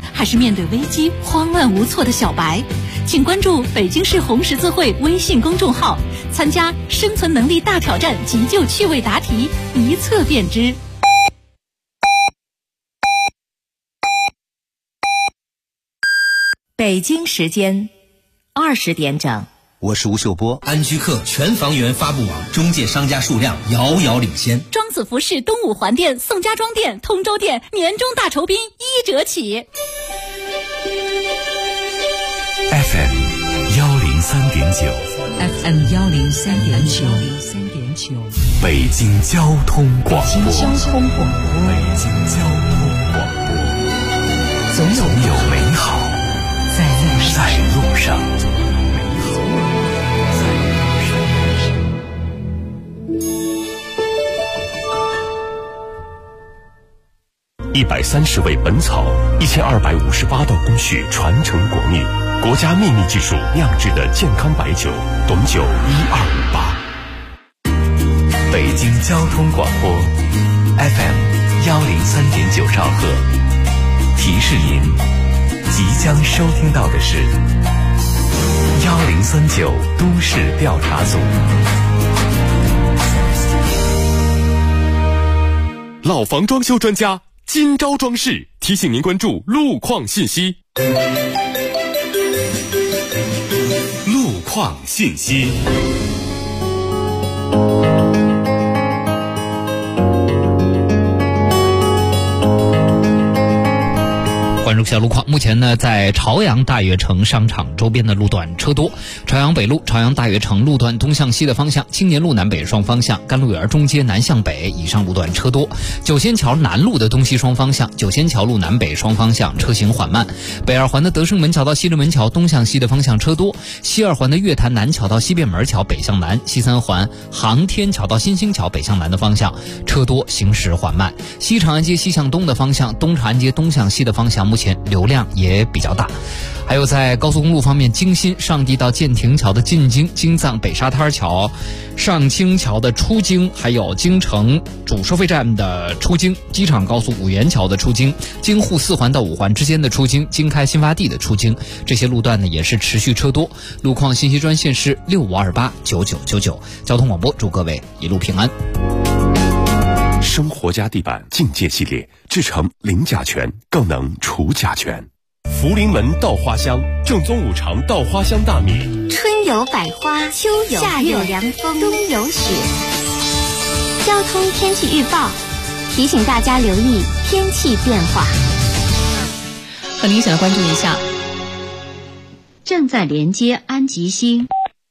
还是面对危机慌乱无措的小白？请关注北京市红十字会微信公众号，参加生存能力大挑战急救趣味答题，一测便知。 北京时间20点整。 我是吴秀波。 安居客全房源发布网中介商家数量遥遥领先。 庄子服饰东五环店、宋家庄店、通州店年终大酬宾1折起。 FM 103.9 FM 103.9 北京交通广播。 北京交通广播。总有美好在路上。 130味本草，1258道工序传承国秘，国家秘密技术酿制的健康白酒，董酒1258。北京交通广播 FM 103.9兆赫，提示您即将收听到的是1039都市调查组。老房装修专家今朝装饰提醒您关注路况信息。路况信息。 关注一下路况，目前呢，在朝阳大悦城商场周边的路段车多，朝阳北路、朝阳大悦城路段东向西的方向，青年路南北双方向，甘露园中街南向北以上路段车多，九仙桥南路的东西双方向，九仙桥路南北双方向车行缓慢，北二环的德胜门桥到西直门桥东向西的方向车多，西二环的月坛南桥到西便门桥北向南，西三环航天桥到新兴桥北向南的方向车多，行驶缓慢，西长安街西向东的方向，东长安街东向西的方向目前流量也比较大。还有在高速公路方面，京新上地到建亭桥的进京、京藏北沙滩桥、上清桥的出京，还有京城主收费站的出京、机场高速五元桥的出京、京沪4环到5环之间的出京、京开新发地的出京，这些路段呢也是持续车多。路况信息专线是65289999。交通广播祝各位一路平安。 生活家地板境界系列制成零甲醛，更能除甲醛。福临门稻花香，正宗5常稻花香大米。 春有百花，秋有夏有凉风，冬有雪。交通天气预报提醒大家留意天气变化。 和您一起来关注一下，正在连接安吉星。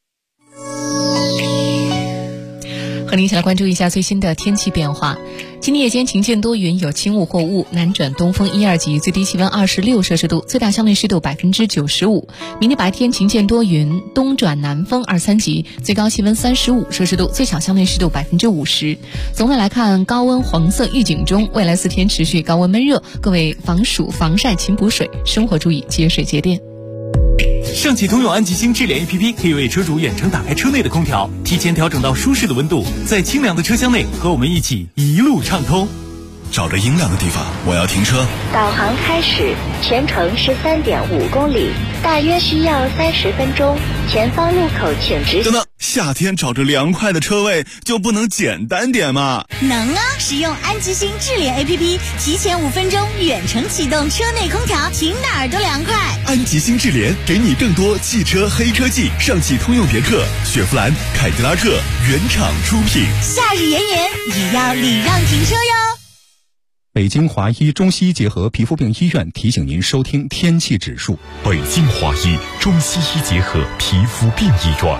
和您一起来关注一下最新的天气变化。今天夜间晴间多云，有轻雾或雾，南转东风1、2级，最低气温26摄氏度，最大相对湿度95%。明天白天晴间多云，东转南风2、3级，最高气温35摄氏度，最小相对湿度50%。总的来看，高温黄色预警中，未来4天持续高温闷热，各位防暑防晒勤补水，生活注意节水节电。 上汽通用安吉星智联 APP 可以为车主远程打开车内的空调，提前调整到舒适的温度，在清凉的车厢内和我们一起一路畅通。 找着阴凉的地方，我要停车。 导航开始，全程13.5公里，大约需要30分钟。前方路口请直行。 等等，夏天找着凉快的车位就不能简单点吗？ 能啊！使用安吉星智联 APP， 提前5分钟远程启动车内空调，停哪儿都凉快。 安吉星智联给你更多汽车黑科技，上汽通用别克、雪佛兰、凯迪拉克原厂出品。 夏日炎炎，也要礼让停车哟。 北京华医中西医结合皮肤病医院提醒您收听天气指数。 北京华医中西医结合皮肤病医院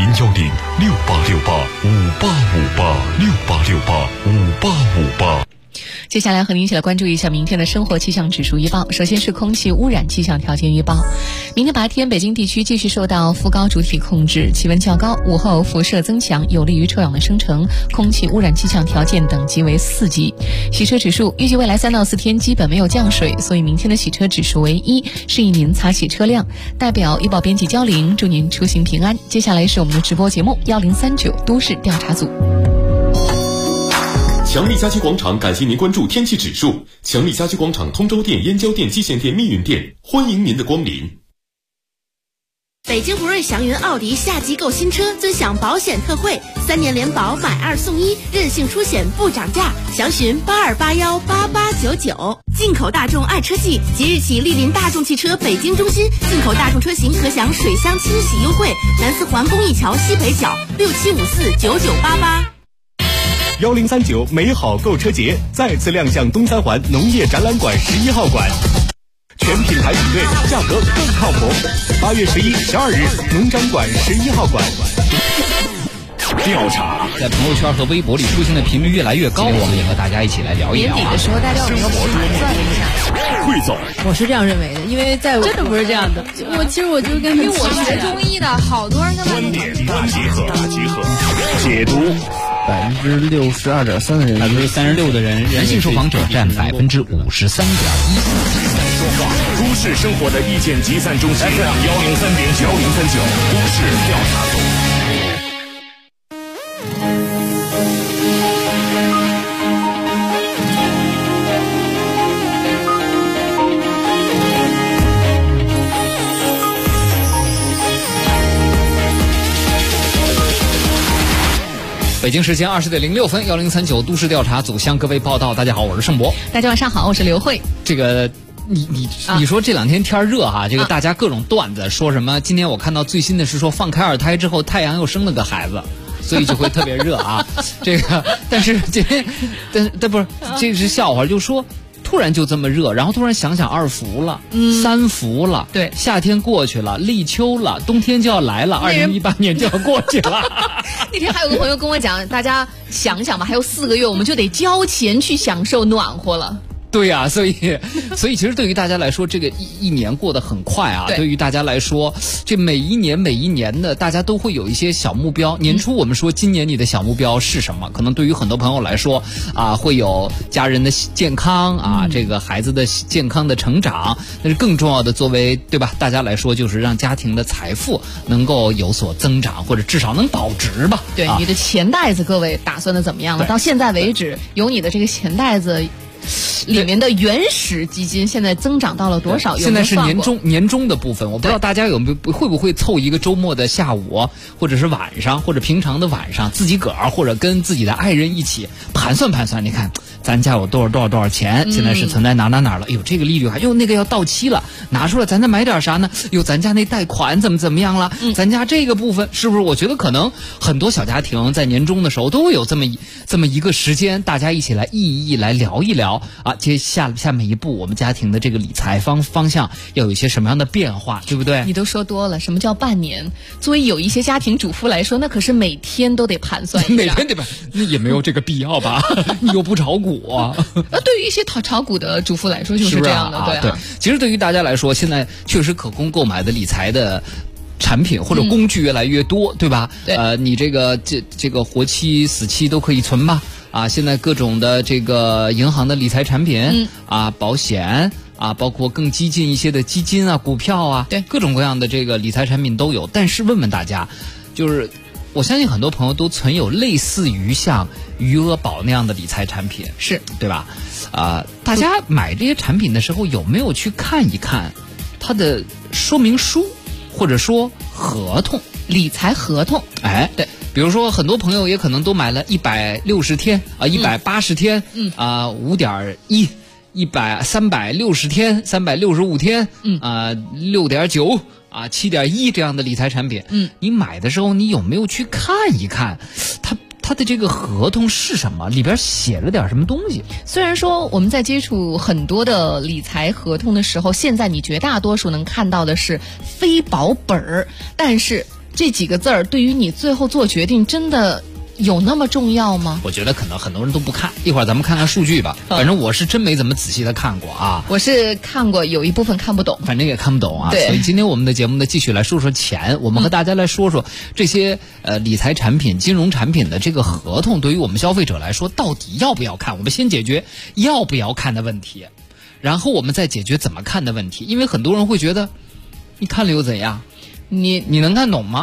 ，0106868585858 接下来和您一起来关注一下明天的生活气象指数预报。首先是空气污染气象条件预报。明天白天北京地区继续受到副高主体控制，气温较高，午后辐射增强，有利于臭氧的生成，空气污染气象条件等级为4级。洗车指数预计未来3到4天基本没有降水，所以明天的洗车指数为1，示意您擦洗车辆。代表医保编辑焦玲祝您出行平安。接下来是我们的直播节目1039都市调查组。 强力家居广场感谢您关注天气指数。强力家居广场通州店、燕郊店、蓟县店、密云店，欢迎您的光临。 北京福瑞祥云奥迪夏季购新车尊享保险特惠，3年联保买2送1，任性出险不涨价，详询82818899。进口大众爱车季，即日起莅临大众汽车北京中心，进口大众车型可享水箱清洗优惠，南四环公益桥西北角67549988。 1039美好购车节再次亮相东三环农业展览馆11号馆。全品牌比对，价格更靠谱。8月11、12日，农展馆11号馆。 调查在朋友圈和微博里出现的频率越来越高，我们也和大家一起来聊一聊。 年底的时候，大家有没有盘算一下？ 汇总， 我是这样认为的，因为在真的不是这样的。我就跟因为我学中医的，好多人他们观点大集合，解读。 62.3%的人 ，36%的人，男性受访者占53.1%。 都市生活的意见集散中心 FM 103.9，都市调查组。 北京时间20:06，1039都市调查组向各位报道。大家好，我是盛博。 大家晚上好，我是刘慧。 这个你说这两天天热哈，这个大家各种段子说什么？今天我看到最新的是说放开2胎之后，太阳又生了个孩子，所以就会特别热啊。这个，但是今天，但不是，这是笑话，就说。突然就这么热，然后突然想2伏了，3伏了， 对， 夏天过去了，立秋了，冬天就要来了，2018年就要过去了。 那天还有个朋友跟我讲，大家想想吧，还有4个月我们就得交钱去享受暖和了。 对呀，所以其实对于大家来说，这个一年过得很快啊。对于大家来说，这每一年的，大家都会有一些小目标。年初我们说今年你的小目标是什么？可能对于很多朋友来说啊，会有家人的健康啊，这个孩子的健康的成长。但是更重要的，作为对吧？大家来说就是让家庭的财富能够有所增长，或者至少能保值吧。 对，你的钱袋子，各位打算的怎么样了？到现在为止，有你的这个钱袋子。里面的原始基金现在增长到了多少？ 现在是年终的部分，我不知道大家会不会凑一个周末的下午，或者是晚上，或者平常的晚上，自己个儿或者跟自己的爱人一起盘算。你看咱家有多少钱，现在是存在哪了？哎呦，这个利率还那个要到期了，拿出来咱再买点啥呢？哟，咱家那贷款怎么样了？咱家这个部分是不是？我觉得可能很多小家庭在年终的时候都会有这么一个时间，大家一起来来聊一聊。接下面一步，我们家庭的这个理财方向要有一些什么样的变化，对不对？ 你都说多了，什么叫半年？作为有一些家庭主妇来说，那可是每天都得盘算一下。 每天对吧？那也没有这个必要吧？你又不炒股啊？ 对于一些炒股的主妇来说，就是这样的，对。 其实对于大家来说，现在确实可供购买的理财的产品或者工具越来越多，对吧？ 对。 你这个活期、死期都可以存吧？现在各种的这个银行的理财产品，保险包括更激进一些的基金股票对， 各种各样的这个理财产品都有。但是问大家，就是我相信很多朋友都存有类似于像余额宝那样的理财产品， 是对吧？大家买这些产品的时候有没有去看一看它的说明书，或者说合同？ 理财合同， 对，比如说很多朋友也可能都买了160天180天5.1 360天365天6.9 7.1这样的理财产品，你买的时候你有没有去看一看它的这个合同是什么，里边写了点什么东西？ 虽然说我们在接触很多的理财合同的时候，现在你绝大多数能看到的是非保本儿，但是这几个字儿对于你最后做决定真的有那么重要吗？ 我觉得可能很多人都不看，一会儿咱们看看数据吧。反正我是真没怎么仔细的看过啊。 我是看过，有一部分看不懂， 反正也看不懂啊。 对， 所以今天我们的节目呢，继续来说说钱。我们和大家来说说这些理财产品、金融产品的这个合同，对于我们消费者来说，到底要不要看？我们先解决要不要看的问题，然后我们再解决怎么看的问题。因为很多人会觉得，你看了又怎样？你能看懂吗？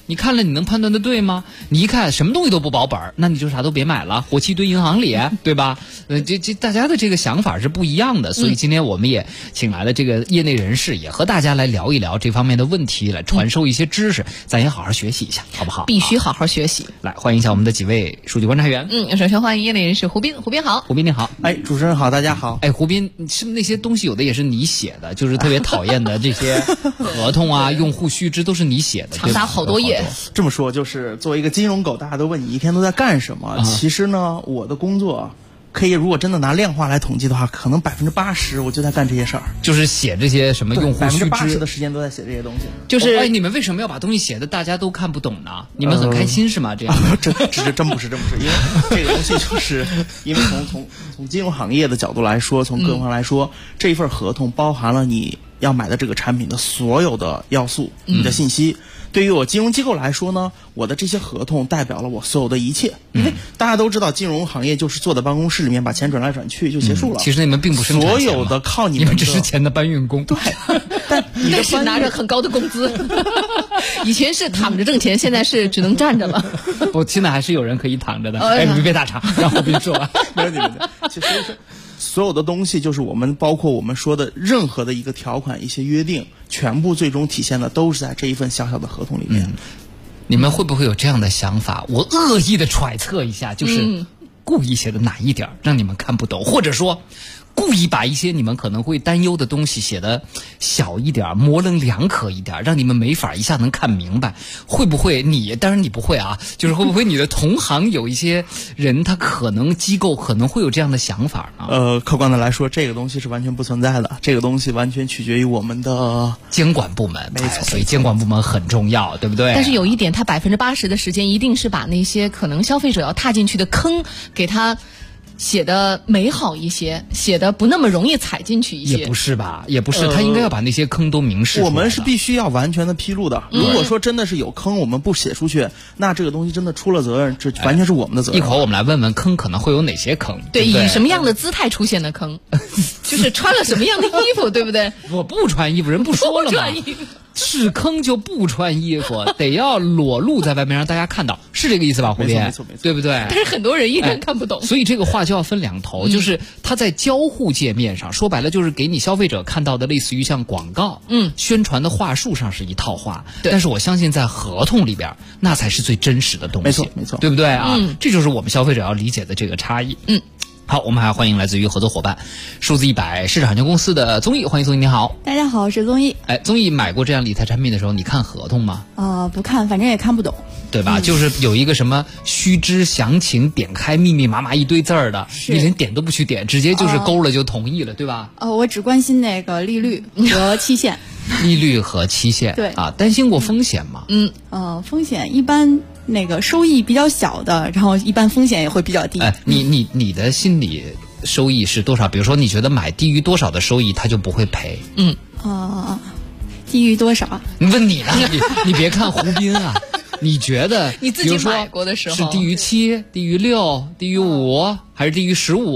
你看了你能判断的对吗？你一看什么东西都不保本，那你就啥都别买了，活期堆银行里，对吧？这大家的这个想法是不一样的，所以今天我们也请来了这个业内人士，也和大家来聊一聊这方面的问题，来传授一些知识，咱也好好学习一下，好不好？ 必须好好学习。 来，欢迎一下我们的几位数据观察员。 首先欢迎业内人士胡斌，胡斌好。 胡斌你好。 主持人好，大家好。 胡斌，是不是那些东西有的也是你写的？就是特别讨厌的这些合同啊、用户须知都是你写的， 长达好多页。 这么说，就是作为一个金融狗，大家都问你一天都在干什么？其实呢，我的工作可以，如果真的拿量化来统计的话，可能80%我就在干这些事儿， 就是写这些什么用户须知 ，80%的时间都在写这些东西。 就是你们为什么要把东西写的大家都看不懂呢？你们很开心是吗？这样真不是，因为这个东西就是因为从金融行业的角度来说，从各方来说，这一份合同包含了你要买的这个产品的所有的要素，你的信息。对于我金融机构来说呢，我的这些合同代表了我所有的一切，因为大家都知道金融行业就是坐在办公室里面把钱转来转去就结束了。 其实你们并不生产钱， 所有的靠你们只是钱的搬运工。 对，但是拿着很高的工资。以前是躺着挣钱，现在是只能站着了。 现在还是有人可以躺着的。你别打岔，让胡斌说完。 没问题。其实所有的东西就是包括我们说的任何的一个条款、一些约定，全部最终体现的都是在这一份小小的合同里面。 你们会不会有这样的想法？我恶意的揣测一下，就是故意写的哪一点让你们看不懂，或者说故意把一些你们可能会担忧的东西写的小一点，模棱两可一点，让你们没法一下能看明白。会不会当然你不会啊，就是会不会你的同行有一些人，他可能机构可能会有这样的想法呢？ 客观的来说，这个东西是完全不存在的，这个东西完全取决于我们的监管部门。 没错， 所以监管部门很重要，对不对？ 但是有一点，他80%的时间一定是把那些可能消费者要踏进去的坑给他写的美好一些，写的不那么容易踩进去一些。 也不是吧，也不是，他应该要把那些坑都明示出来。 我们是必须要完全的披露的。如果说真的是有坑，我们不写出去，那这个东西真的出了责任，这完全是我们的责任。 一会儿我们来问问坑可能会有哪些坑。 对，以什么样的姿态出现的坑，就是穿了什么样的衣服，对不对？ 我不穿衣服，人不说了吗？是坑就不穿衣服，得要裸露在外面让大家看到，是这个意思吧？胡斌， 没错， 对不对？ 但是很多人依然看不懂， 所以这个话就要分两头，就是它在交互界面上，说白了就是给你消费者看到的，类似于像广告，宣传的话术上是一套话，但是我相信在合同里边，那才是最真实的东西， 没错， 对不对啊？这就是我们消费者要理解的这个差异。好，我们还欢迎来自于合作伙伴数字100市场有限公司的综艺，欢迎综艺，你好。 大家好，我是综艺。 综艺买过这样理财产品的时候，你看合同吗？ 不看，反正也看不懂， 对吧？就是有一个什么须知详情，点开密密麻麻一堆字儿的，你连点都不去点，直接就是勾了就同意了，对吧？ 我只关心那个利率和期限。 利率和期限， 对啊，担心过风险吗？ 风险一般那个收益比较小的，然后一般风险也会比较低。 你的心理收益是多少？比如说你觉得买低于多少的收益，它就不会赔？ 低于多少？ 问你呢？你别看胡斌啊，你觉得你自己买过的时候是低于7、低于6、低于5，还是低于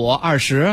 15、20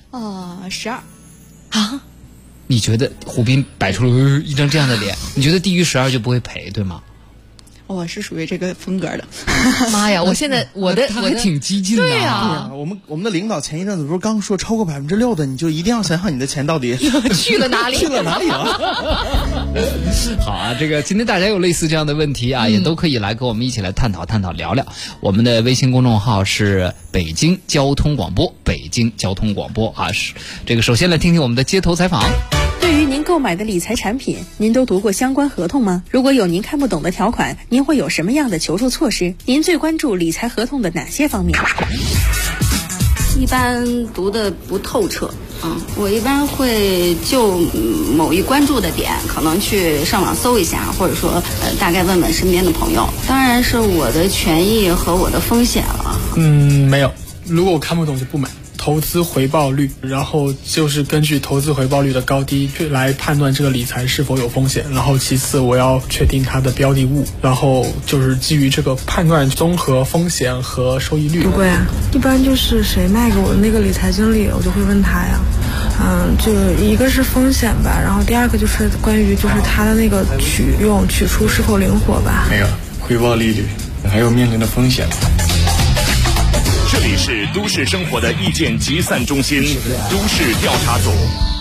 ？12 啊？ 你觉得胡斌摆出了一张这样的脸，你觉得低于12就不会赔，对吗？ 我是属于这个风格的。 妈呀！我现在他还挺激进的。 对啊， 我们的领导前一阵子不是刚说超过6%的，你就一定要想想你的钱到底去了哪里？ 去了哪里了？ 好啊，这个今天大家有类似这样的问题啊，也都可以来跟我们一起来探讨聊聊。我们的微信公众号是北京交通广播，北京交通广播啊。是这个，首先来听听我们的街头采访。 对于您购买的理财产品，您都读过相关合同吗？如果有您看不懂的条款，您会有什么样的求助措施？您最关注理财合同的哪些方面？ 一般读的不透彻，我一般会就某一关注的点，可能去上网搜一下，或者说大概问问身边的朋友。当然是我的权益和我的风险了。 没有，如果我看不懂就不买。投资回报率，然后就是根据投资回报率的高低来判断这个理财是否有风险，然后其次我要确定它的标的物，然后就是基于这个判断综合风险和收益率。 不会啊，一般就是谁卖给我的那个理财经理，我就会问他呀。就一个是风险吧，然后第二个就是关于就是他的那个取出是否灵活吧。 没有。 回报利率，还有面临的风险。 这里是都市生活的意见集散中心，都市调查组。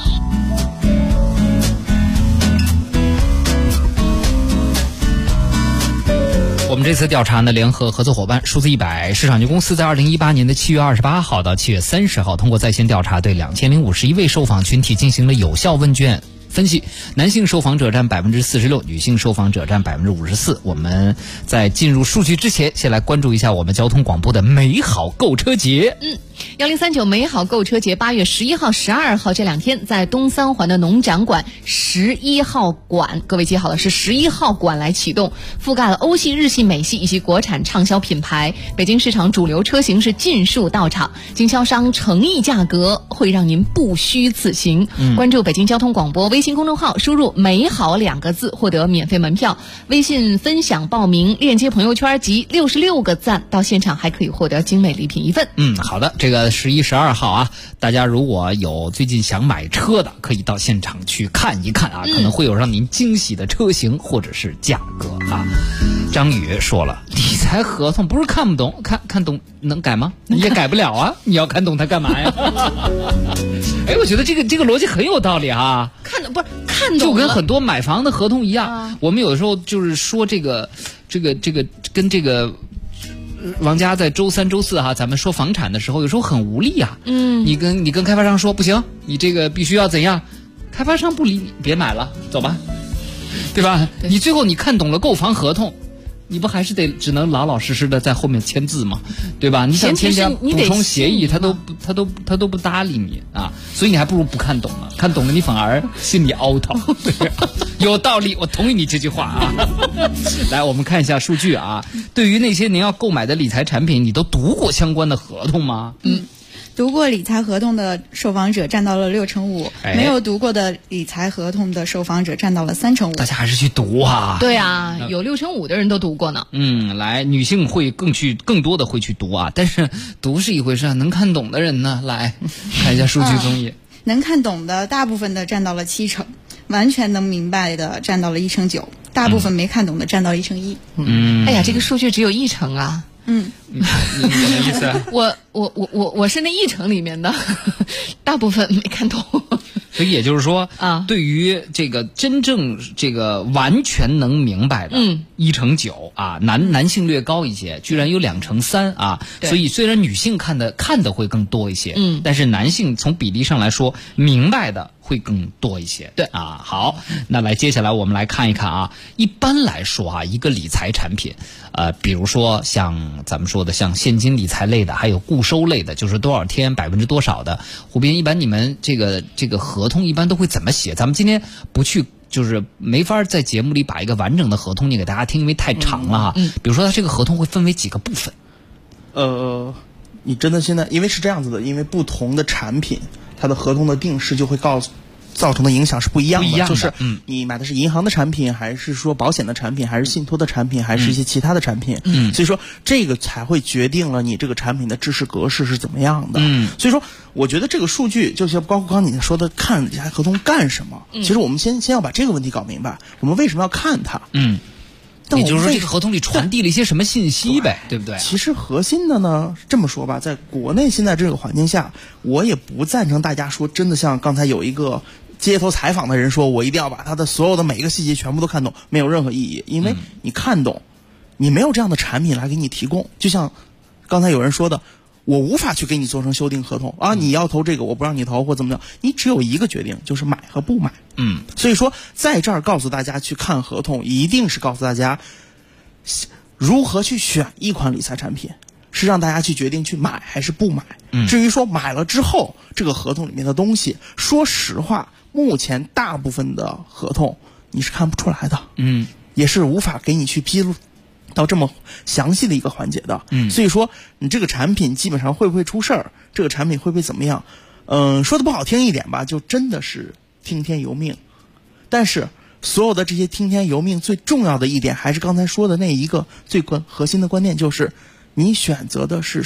我们这次调查呢，联合合作伙伴数字100市场有限公司在2018年的7月28号到7月30号，通过在线调查，对2051位受访群体进行了有效问卷分析，男性受访者占46%，女性受访者占54%。我们在进入数据之前，先来关注一下我们交通广播的美好购车节。 1039美好购车节8月11号、12号这2天，在东三环的农展馆11号馆，各位记好了，是11号馆来启动，覆盖了欧系、日系、美系以及国产畅销品牌。北京市场主流车型是尽数到场，经销商诚意价格会让您不虚此行。关注北京交通广播微信公众号，输入美好2个字获得免费门票，微信分享报名，链接朋友圈及66个赞，到现场还可以获得精美礼品1份。 好的，这个11、12号啊，大家如果有最近想买车的，可以到现场去看一看啊，可能会有让您惊喜的车型或者是价格啊。张宇说了，理财合同不是看不懂，看懂能改吗？你也改不了啊，你要看懂它干嘛呀？哎，我觉得这个逻辑很有道理啊。 看懂就跟很多买房的合同一样，我们有的时候就是说这个跟这个王家在周3、周4咱们说房产的时候，有时候很无力啊。你跟开发商说不行，你这个必须要怎样，开发商不理你，别买了，走吧，对吧？你最后你看懂了购房合同，你不还是只能老老实实的在后面签字吗？对吧？你想添加补充协议，他都不搭理你啊，所以你还不如不看懂了，看懂了你反而心里凹头。有道理，我同意你这句话啊。来，我们看一下数据啊。对于那些您要购买的理财产品，你都读过相关的合同吗？ 读过理财合同的受访者占到了65%，没有读过的理财合同的受访者占到了35%。 大家还是去读啊！ 对啊，有65%的人都读过呢。 来，女性会更多的会去读啊，但是读是一回事，能看懂的人呢？来看一下数据综艺， 能看懂的大部分的占到了70%，完全能明白的占到了1%9%，大部分没看懂的占到了1%1%。 哎呀，这个数据只有1%啊。 你什么意思？ 我是那1%里面的，大部分没看懂。 所以也就是说啊，对于这个真正这个完全能明白的，1%9%啊，男性略高一些，居然有2%3%啊。所以虽然女性看的会更多一些，但是男性从比例上来说，明白的会更多一些。对啊，好，那来接下来我们来看一看啊，一般来说啊，一个理财产品，比如说像咱们说的像现金理财类的，还有固收类的，就是多少天多少的。胡斌，一般你们这个合同一般都会怎么写？咱们今天不去，就是没法在节目里把一个完整的合同念给大家听，因为太长了哈。比如说它这个合同会分为几个部分？ 你真的现在因为是这样子的，因为不同的产品，它的合同的定式就会造成的影响是不一样的，就是你买的是银行的产品，还是说保险的产品，还是信托的产品，还是一些其他的产品，所以说这个才会决定了你这个产品的制式格式是怎么样的。所以说我觉得这个数据就像包括刚才你说的看理财合同干什么，其实我们先要把这个问题搞明白，我们为什么要看它。 也就是说这个合同里传递了一些什么信息呗，对不对？ 其实核心的呢，这么说吧，在国内现在这个环境下，我也不赞成大家说真的像刚才有一个街头采访的人说，我一定要把他的所有的每一个细节全部都看懂，没有任何意义。因为你看懂，你没有这样的产品来给你提供。就像刚才有人说的，我无法去给你做成修订合同啊，你要投这个我不让你投或怎么样，你只有一个决定，就是买和不买。所以说在这儿告诉大家去看合同，一定是告诉大家如何去选一款理财产品，是让大家去决定去买还是不买。至于说买了之后这个合同里面的东西，说实话目前大部分的合同你是看不出来的，也是无法给你去披露到这么详细的一个环节的。所以说你这个产品基本上会不会出事儿，这个产品会不会怎么样，说的不好听一点吧，就真的是听天由命。但是所有的这些听天由命，最重要的一点还是刚才说的那一个最核心的观念，就是你选择的是谁。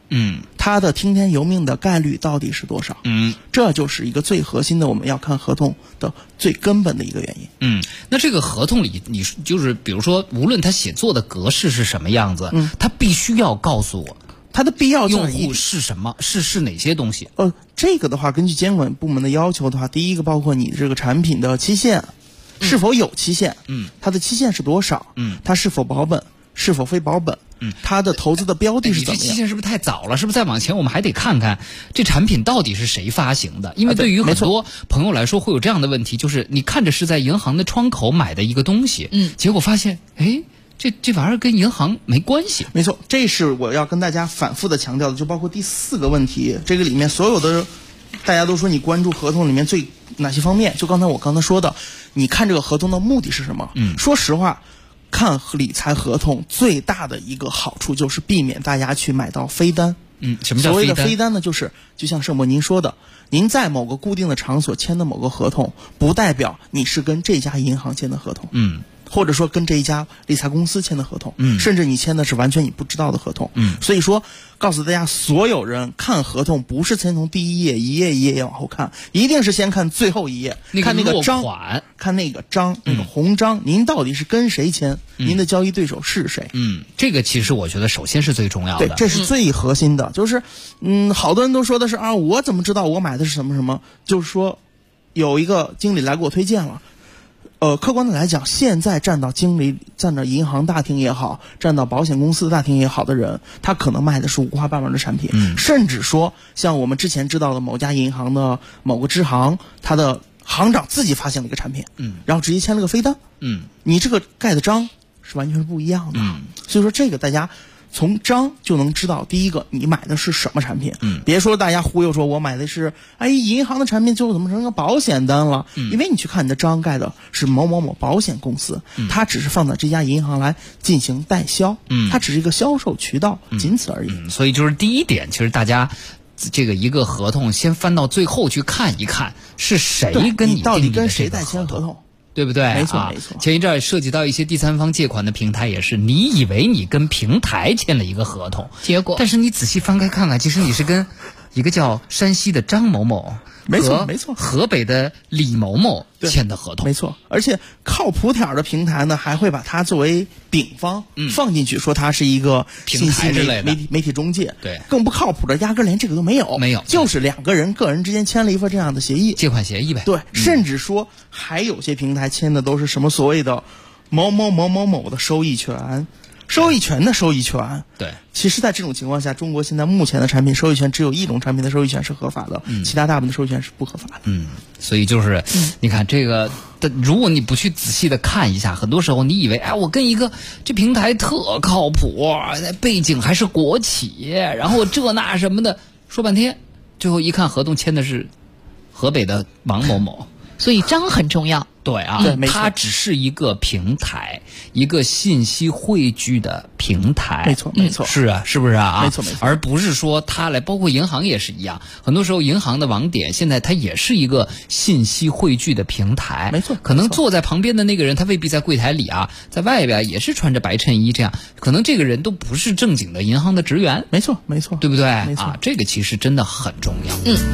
它的听天由命的概率到底是多少？这就是一个最核心的，我们要看合同的最根本的一个原因。 那这个合同里，你就是比如说，无论他写作的格式是什么样子，他必须要告诉我它的必要用户是什么，是哪些东西？ 这个的话，根据监管部门的要求的话，第一个包括你这个产品的期限是否有期限，它的期限是多少，它是否保本，是否非保本。它的投资的标的是怎么样？ 你这期限是不是太早了？是不是再往前我们还得看看这产品到底是谁发行的？因为对于很多朋友来说会有这样的问题，就是你看着是在银行的窗口买的一个东西，结果发现，这玩意儿跟银行没关系。 没错，这是我要跟大家反复的强调的，就包括第4个问题，这个里面所有的大家都说你关注合同里面最哪些方面？就我刚才说的，你看这个合同的目的是什么？说实话。看理财合同最大的一个好处就是避免大家去买到飞单。 什么叫飞单？ 所谓的飞单呢，就是就像盛博您说的，您在某个固定的场所签的某个合同，不代表你是跟这家银行签的合同。或者说跟这一家理财公司签的合同，甚至你签的是完全你不知道的合同。所以说告诉大家，所有人看合同不是先从第一页一页一页往后看，一定是先看最后一页，看那个章，看那个章，那个红章，您到底是跟谁签，您的交易对手是谁。 这个其实我觉得首先是最重要的， 对，这是最核心的。就是好多人都说的是我怎么知道我买的是什么什么？就是说有一个经理来给我推荐了。客观的来讲，现在站到银行大厅也好，站到保险公司的大厅也好的人，他可能卖的是五花八门的产品，甚至说像我们之前知道的某家银行的某个支行，他的行长自己发行了一个产品，然后直接签了个飞单，你这个盖的章是完全是不一样的，所以说这个大家从章就能知道，第一个你买的是什么产品，别说大家忽悠说我买的是银行的产品，最后怎么成个保险单了？因为你去看你的章盖的是某某某保险公司，它只是放在这家银行来进行代销，它只是一个销售渠道，仅此而已。 所以就是第一点，其实大家这个一个合同先翻到最后去看一看，是谁跟你到底跟谁在签合同。 对不对？ 没错，没错。 前一阵涉及到一些第三方借款的平台，也是你以为你跟平台签了一个合同， 结果， 但是你仔细翻开看看，其实你是跟一个叫山西的张某某， 没错，没错， 河北的李某某签的合同， 没错。而且靠谱点的平台呢，还会把它作为丙方放进去，说它是一个平台之类的媒体中介。 对， 更不靠谱的，压根连这个都没有，就是2个人个人之间签了一份这样的协议， 借款协议呗。 对，甚至说还有些平台签的都是什么所谓的某某某某某的收益权。收益权的收益权， 对， 其实在这种情况下，中国现在目前的产品收益权只有一种产品的收益权是合法的，其他大部分的收益权是不合法的。 所以就是你看这个，如果你不去仔细的看一下，很多时候你以为我跟一个这平台特靠谱，背景还是国企，然后这那什么的，说半天，最后一看合同签的是河北的王某某。 所以章很重要。 对啊，它只是一个平台，一个信息汇聚的平台。 没错，没错。 是啊，是不是啊？ 没错，没错。 而不是说它来，包括银行也是一样。很多时候，银行的网点现在它也是一个信息汇聚的平台。 没错。 可能坐在旁边的那个人，他未必在柜台里啊，在外边也是穿着白衬衣这样。可能这个人都不是正经的银行的职员。 没错，没错。 对不对？ 没错。 这个其实真的很重要。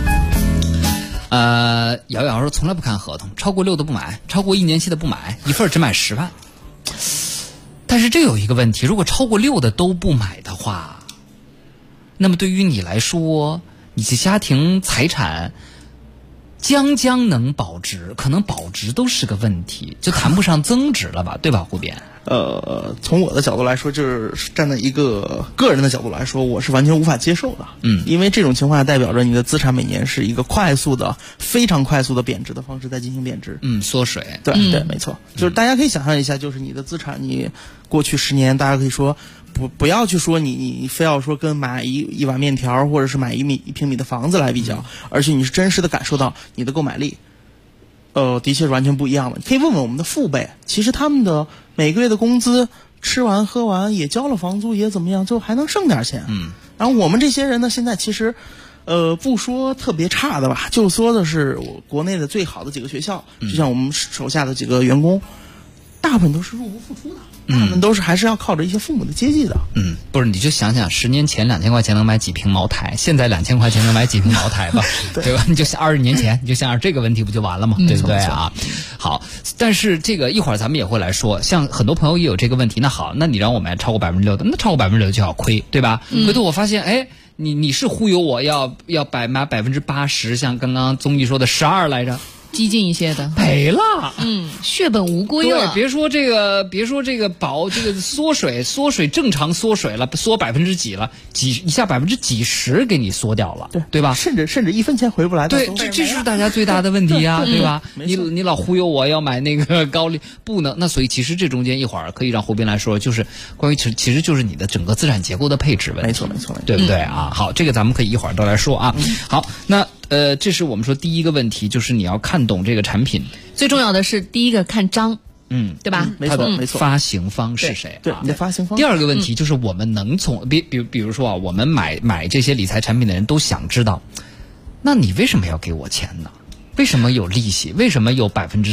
瑶瑶说从来不看合同，超过6的不买，超过1年期的不买，一份只买10万。但是这有一个问题，如果超过6的都不买的话，那么对于你来说，你的家庭财产将能保值，可能保值都是个问题，就谈不上增值了吧，对吧，胡编？ 从我的角度来说，就是站在一个个人的角度来说，我是完全无法接受的。因为这种情况下代表着你的资产每年是一个快速的、非常快速的贬值的方式在进行贬值。 缩水。 对，对，没错。就是大家可以想象一下，就是你的资产，你过去10年，大家可以说不要去说你非要说跟买一碗面条或者是买1平米的房子来比较，而且你是真实的感受到你的购买力。的确是完全不一样的。你可以问问我们的父辈，其实他们的每个月的工资吃完喝完也交了房租也怎么样，最后还能剩点钱。然后我们这些人呢，现在其实不说特别差的吧，就说的是国内的最好的几个学校，就像我们手下的几个员工，大部分都是入不敷出的。 他们都是还是要靠着一些父母的接济的。 不是，你就想想10年前2000块钱能买几瓶茅台，现在2000块钱能买几瓶茅台吧？对吧？你就想20年前，你就想想这个问题不就完了吗？对不对啊？好，但是这个一会儿咱们也会来说，像很多朋友也有这个问题。那好，那你让我买超过6%的，那超过6%就要亏，对吧？回头我发现，哎。你是忽悠我要买80%，像刚刚综艺说的12来着， 激进一些的赔了， 血本无归了。 对，别说这个缩水正常缩水了，缩几了，一下几十给你缩掉了，对吧？ 甚至1分钱回不来。 对，这是大家最大的问题啊，对吧？你老忽悠我要买那个高利，不能。那所以其实这中间一会儿可以让胡斌来说，就是关于其实就是你的整个资产结构的配置问题。 没错， 对不对啊？好，这个咱们可以一会儿都来说啊。好，那。这是我们说第一个问题，就是你要看懂这个产品。 最重要的是第一个看章，对吧？ 没错， 发行方是谁？ 对，你的发行方。 第二个问题就是我们能从比如说啊，我们买这些理财产品的人都想知道，那你为什么要给我钱呢？为什么有利息？为什么有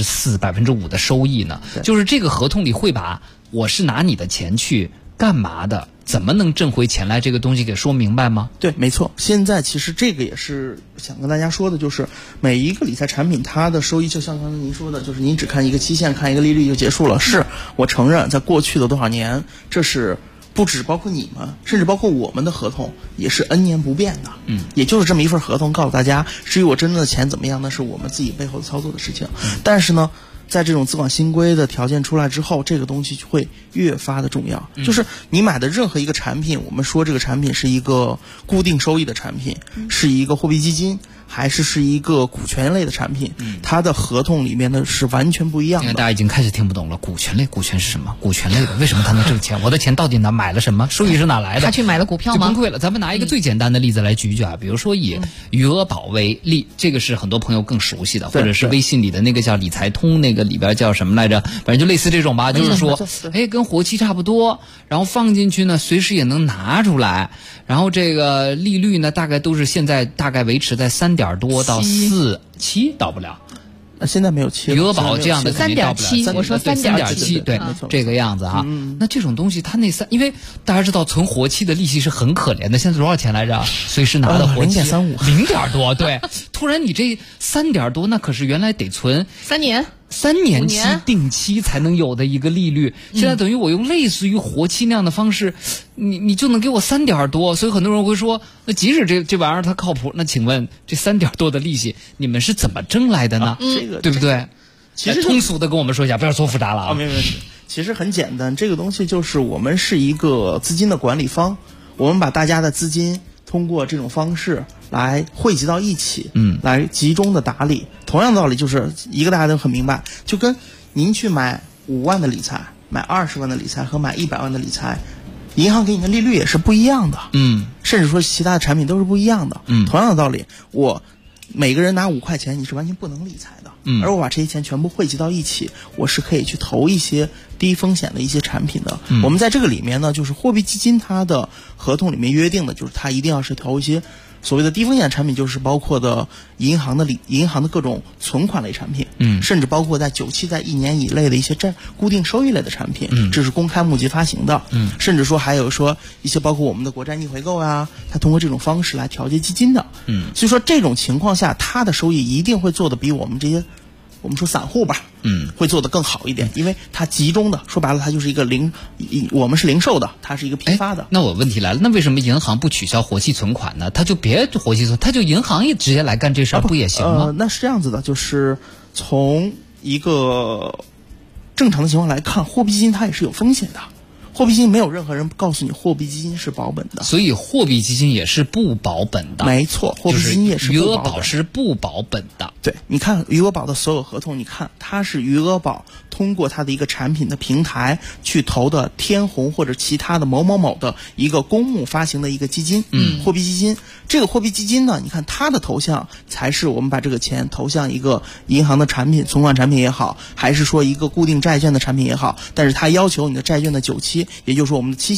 4%、5%的收益呢？就是这个合同里会把我是拿你的钱去干嘛的？怎么能挣回钱来？这个东西给说明白吗？ 对，没错。现在其实这个也是想跟大家说的，就是每一个理财产品它的收益，就像刚才您说的，就是您只看一个期限，看一个利率就结束了。是我承认，在过去的多少年，这是不只包括你们，甚至包括我们的合同也是 N 年不变的。也就是这么一份合同告诉大家，至于我真正的钱怎么样，那是我们自己背后的操作的事情。但是呢，在这种资管新规的条件出来之后，这个东西就会越发的重要。就是你买的任何一个产品，我们说这个产品是一个固定收益的产品，是一个货币基金，还是一个股权类的产品，它的合同里面呢是完全不一样的。 大家已经开始听不懂了，股权是什么？股权类的为什么它能挣钱？我的钱到底买了什么？收益是哪来的？ 他去买了股票吗？ 就崩溃了。咱们拿一个最简单的例子来举一举啊，比如说以余额宝为例，这个是很多朋友更熟悉的，或者是微信里的那个叫理财通，那个里边叫什么来着？反正就类似这种吧，就是说，跟活期差不多，然后放进去呢，随时也能拿出来，然后这个利率呢，大概都是现在大概维持在3.多到4.7，到不了。 现在没有7， 余额宝这样的肯定到不了 3.7，我说3.7， 对，这个样子啊。那这种东西它因为大家知道存活期的利息是很可怜的，现在多少钱来着？随时拿的活期0.35，0点多，对。突然你这3点多，那可是原来得存 3年。 3年期定期才能有的一个利率，现在等于我用类似于活期那样的方式，你就能给我3点多，所以很多人会说，那即使这玩意儿它靠谱，那请问这3点多的利息你们是怎么挣来的呢？对不对？ 其实通俗的跟我们说一下，不要说复杂了啊。 没问题。其实很简单，这个东西就是我们是一个资金的管理方，我们把大家的资金通过这种方式来汇集到一起，来集中的打理。同样的道理，就是一个大家都很明白，就跟您去买5万的理财、买20万的理财和买100万的理财，银行给你的利率也是不一样的，甚至说其他的产品都是不一样的。同样的道理，我每个人拿5块钱，你是完全不能理财的，而我把这些钱全部汇集到一起，我是可以去投一些低风险的一些产品的。我们在这个里面呢，就是货币基金它的合同里面约定的，就是它一定要是投一些所谓的低风险产品，就是包括的银行的各种存款类产品，甚至包括在久期在1年以内的一些固定收益类的产品，这是公开募集发行的，甚至说还有说一些包括我们的国债逆回购啊，它通过这种方式来调节基金的，所以说这种情况下，它的收益一定会做得比我们这些我们说散户吧，会做得更好一点，因为它集中的，说白了，它就是一个我们是零售的，它是一个批发的。 那我问题来了，那为什么银行不取消活期存款呢？他就别活期存，他就银行也直接来干这事儿，不也行吗？ 那是这样子的，就是从一个正常的情况来看，货币基金它也是有风险的。货币基金没有任何人告诉你货币基金是保本的， 所以货币基金也是不保本的。 没错，货币基金也是不保本的。 余额宝是不保本的。 对，你看余额宝的所有合同，你看它是余额宝通过它的一个产品的平台去投的天弘或者其他的某某某的一个公募发行的一个基金，货币基金。这个货币基金呢，你看它的投向才是我们把这个钱投向一个银行的产品、存款产品也好，还是说一个固定债券的产品也好，但是它要求你的债券的久期，也就是说我们的期限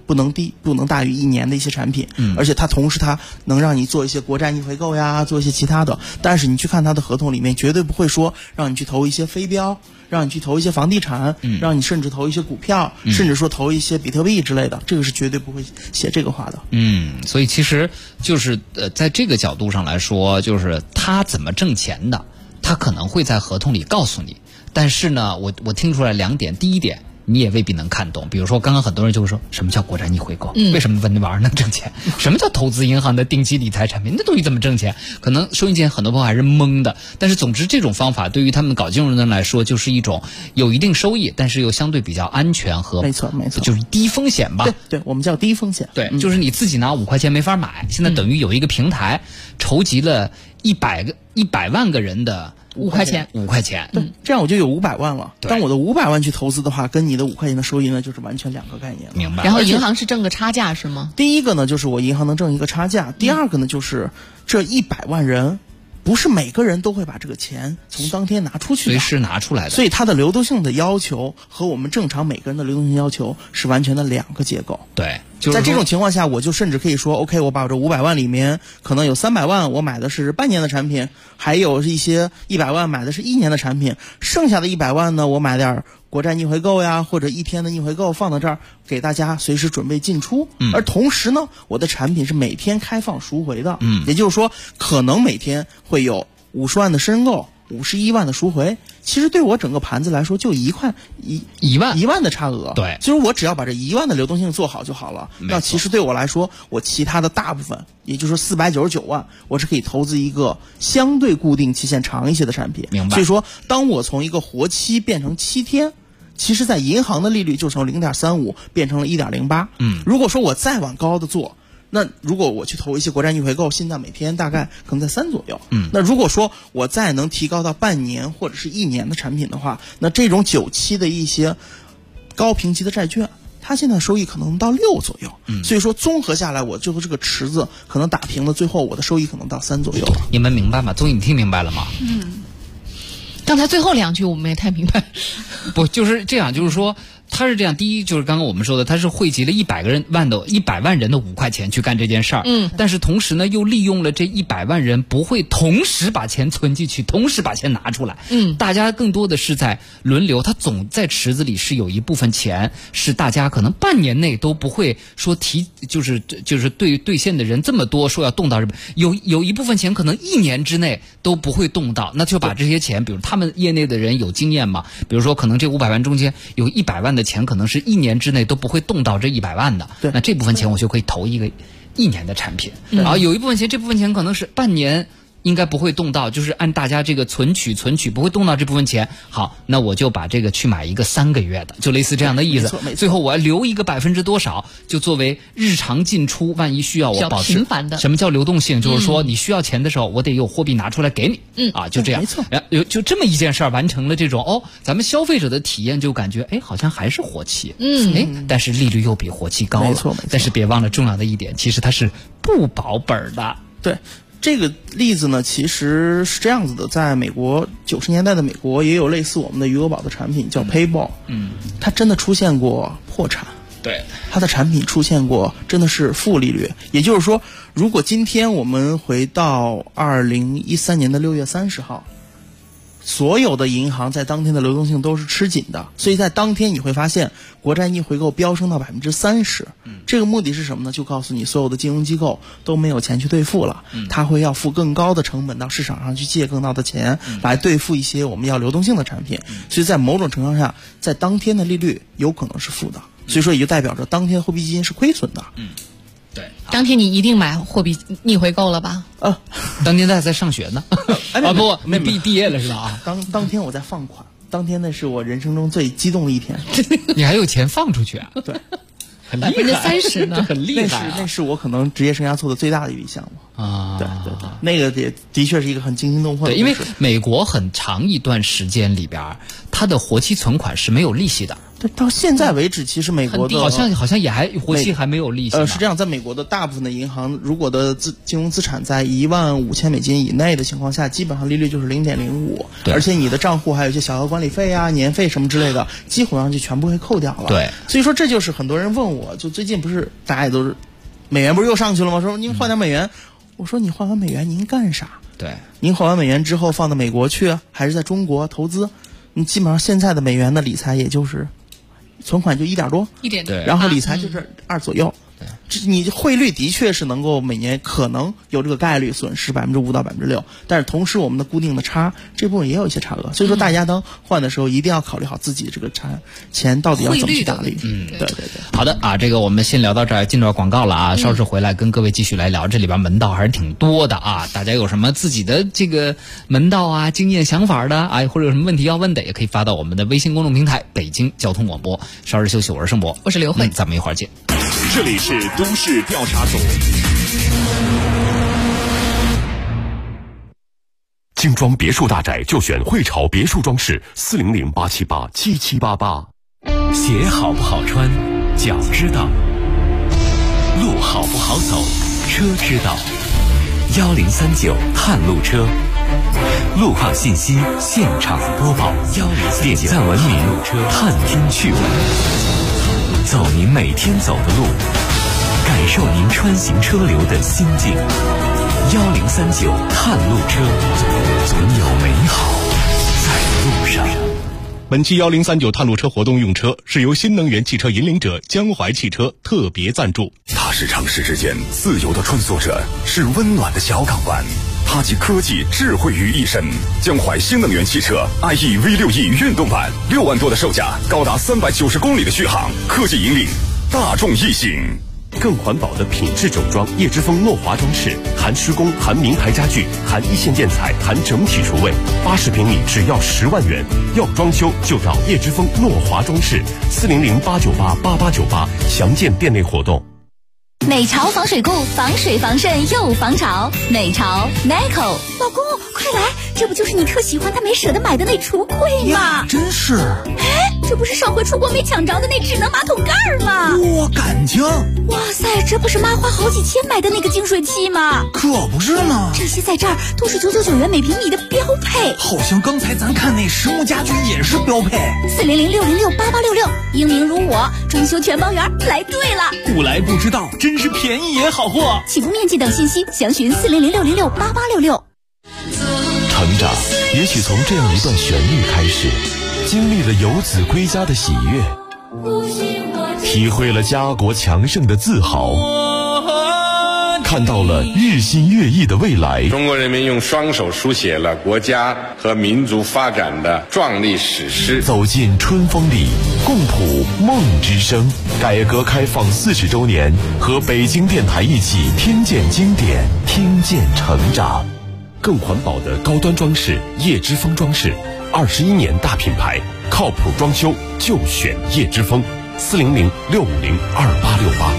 不能大于1年的一些产品，而且它同时它能让你做一些国债逆回购呀，做一些其他的，但是你去看它的合同里面绝对不会说让你去投一些非标，让你去投一些房地产，让你甚至投一些股票，甚至说投一些比特币之类的，这个是绝对不会写这个话的。 所以其实就是在这个角度上来说，就是他怎么挣钱的，他可能会在合同里告诉你，但是呢，我听出来2点，第一点，你也未必能看懂。比如说刚刚很多人就会说什么叫国债逆回购，为什么那玩意儿能挣钱？什么叫投资银行的定期理财产品，那东西怎么挣钱？可能收音机前很多朋友还是懵的。但是总之这种方法对于他们搞金融的人来说，就是一种有一定收益，但是又相对比较安全和没错， 就是低风险吧。 对，我们叫低风险。 对，就是你自己拿5块钱没法买，现在等于有一个平台筹集了100万个人的 5块钱 ，5块钱， 对，这样我就有500万了。当我的500万去投资的话，跟你的5块钱的收益呢，就是完全2个概念了。 明白。 然后银行是挣个差价是吗？ 第一个呢，就是我银行能挣一个差价；第二个呢，就是这100万人，不是每个人都会把这个钱从当天拿出去的， 随时拿出来的。 所以它的流动性的要求和我们正常每个人的流动性要求是完全的2个结构。 对。 在这种情况下，我就甚至可以说 OK， 我把我这500万里面可能有300万我买的是半年的产品，还有一些100万买的是1年的产品，剩下的100万呢，我买点国债逆回购呀，或者1天的逆回购放到这儿，给大家随时准备进出。而同时呢，我的产品是每天开放赎回的。也就是说，可能每天会有50万的申购，51万的赎回，其实对我整个盘子来说就1万的差额。 对， 就是我只要把这1万的流动性做好就好了。那其实对我来说，我其他的大部分，也就是说499万，我是可以投资一个相对固定期限长一些的产品。 明白。 所以说，当我从一个活期变成7天，其实在银行的利率就从0.35变成了1.08。如果说我再往高的做，那如果我去投一些国债逆回购，现在每天大概可能在3左右。那如果说我再能提高到半年或者是1年的产品的话，那这种久期的一些高评级的债券，它现在收益可能到6左右。所以说综合下来，我最后这个池子可能打平了，最后我的收益可能到3左右了。 你们明白吗？综艺你听明白了吗？ 刚才最后2句我们没太明白。 不，就是这样，就是说他是这样，第一就是刚刚我们说的，他是汇集了100万人的5块钱去干这件事儿。但是同时呢，又利用了这100万人不会同时把钱存进去，同时把钱拿出来。大家更多的是在轮流，他总在池子里是有一部分钱是大家可能半年内都不会说就是兑现的人这么多，说要动到有一部分钱可能1年之内都不会动到，那就把这些钱，比如他们业内的人有经验嘛，比如说可能这500万中间有100万的钱可能是1年之内都不会动到这100万的，那这部分钱我就可以投一个1年的产品。然后有一部分钱，这部分钱可能是半年应该不会动到，就是按大家这个存取不会动到这部分钱。好，那我就把这个去买一个3个月的，就类似这样的意思。最后我要留一个多少，就作为日常进出，万一需要我保持频繁的。 什么叫流动性？就是说你需要钱的时候，我得有货币拿出来给你。就这样。 没错。 就这么一件事儿完成了这种咱们消费者的体验就感觉好像还是活期。但是利率又比活期高了。 没错。 但是别忘了重要的一点，其实它是不保本的。 对。这个例子呢，其实是这样子的，在美国90年代的美国也有类似我们的余额宝的产品，叫 Payball。它真的出现过破产。 对， 它的产品出现过真的是负利率。也就是说，如果今天我们回到2013年的6月30号，所有的银行在当天的流动性都是吃紧的，所以在当天你会发现国债逆回购飙升到30%。这个目的是什么呢？就告诉你所有的金融机构都没有钱去兑付了，他会要付更高的成本到市场上去借更多的钱来兑付一些我们要流动性的产品。所以在某种程度上，在当天的利率有可能是负的，所以说也就代表着当天货币基金是亏损的。 对， 当天你一定买货币逆回购了吧？ 当天在上学呢。毕业了是吧？ 当天我在放款，当天那是我人生中最激动的一天。 你还有钱放出去啊？ 对， 很厉害。 30%呢， 很厉害。 那是我可能职业生涯做的最大的一笔项目啊。对，那个也的确是一个很惊心动魄的。 对，因为美国很长一段时间里边，它的活期存款是没有利息的。 到现在为止，其实美国的好像也还活期还没有利息。 是这样，在美国的大部分的银行，如果的金融资产在$15,000以内的情况下，基本上利率就是0.05%，而且你的账户还有一些小额管理费啊、年费什么之类的，基本上就全部会扣掉了。 对， 所以说这就是很多人问我，就最近不是大家也都是美元不是又上去了吗？说您换点美元，我说你换完美元您干啥？ 对， 您换完美元之后放到美国去，还是在中国投资？你基本上现在的美元的理财也就是存款就1点多 ，1点多， 然后理财就是2左右。你汇率的确是能够每年可能有这个概率损失5%到6%，但是同时我们的固定的差这部分也有一些差额，所以说大家当换的时候一定要考虑好自己这个钱到底要怎么去打理。对。 好的啊，这个我们先聊到这儿，进入广告了啊，稍事回来跟各位继续来聊，这里边门道还是挺多的啊，大家有什么自己的这个门道啊、经验想法的啊，或者有什么问题要问的，也可以发到我们的微信公众平台北京交通广播。稍事休息，我是盛博， 我是刘慧， 咱们一会儿见。 这里是都市调查组。 精装别墅大宅就选汇潮别墅装饰，400-878-7788。 鞋好不好穿，脚知道；路好不好走，车知道。1039探路车，路况信息现场播报。点赞文明，探听趣闻，走您每天走的路，感受您穿行车流的心境。1039探路车，总有美好在路上。 本期1039探路车活动用车是由新能源汽车引领者江淮汽车特别赞助。 它是城市之间自由的穿梭者，是温暖的小港湾。它集科技智慧于一身。江淮新能源汽车 IE V6E 运动版，6万多的售价，高达390公里的续航，科技引领大众一行。 更环保的品质整装叶之峰诺华装饰，含施工、含名牌家具、含一线建材、含整体厨卫，80平米只要10万元。要装修就找叶之峰诺华装饰，400-898-8898，详见店内活动。 美潮防水固，防水防渗又防潮。美潮 Nico， 老公快来，这不就是你特喜欢但没舍得买的那橱柜吗？ 真是。 这不是上回出国没抢着的那智能马桶盖吗？ 我感情。 哇塞，这不是妈花好几千买的那个净水器吗？ 可不是呢。 这些在这儿都是999元每平米的标配。 好像刚才咱看那实木家具也是标配。 400-606-8866，英明如我，装修全包圆，来对了。 不来不知道，真是便宜也好货。 起步面积等信息详询400-606-8866。 成长也许从这样一段旋律开始，经历了游子归家的喜悦，体会了家国强盛的自豪，看到了日新月异的未来。 中国人民用双手书写了国家和民族发展的壮丽史诗。 走进春风里，共谱梦之声。改革开放40周年，和北京电台一起听见经典，听见成长。 更环保的高端装饰叶之峰装饰，21年大品牌，靠谱装修就选叶之峰，400-650-2868。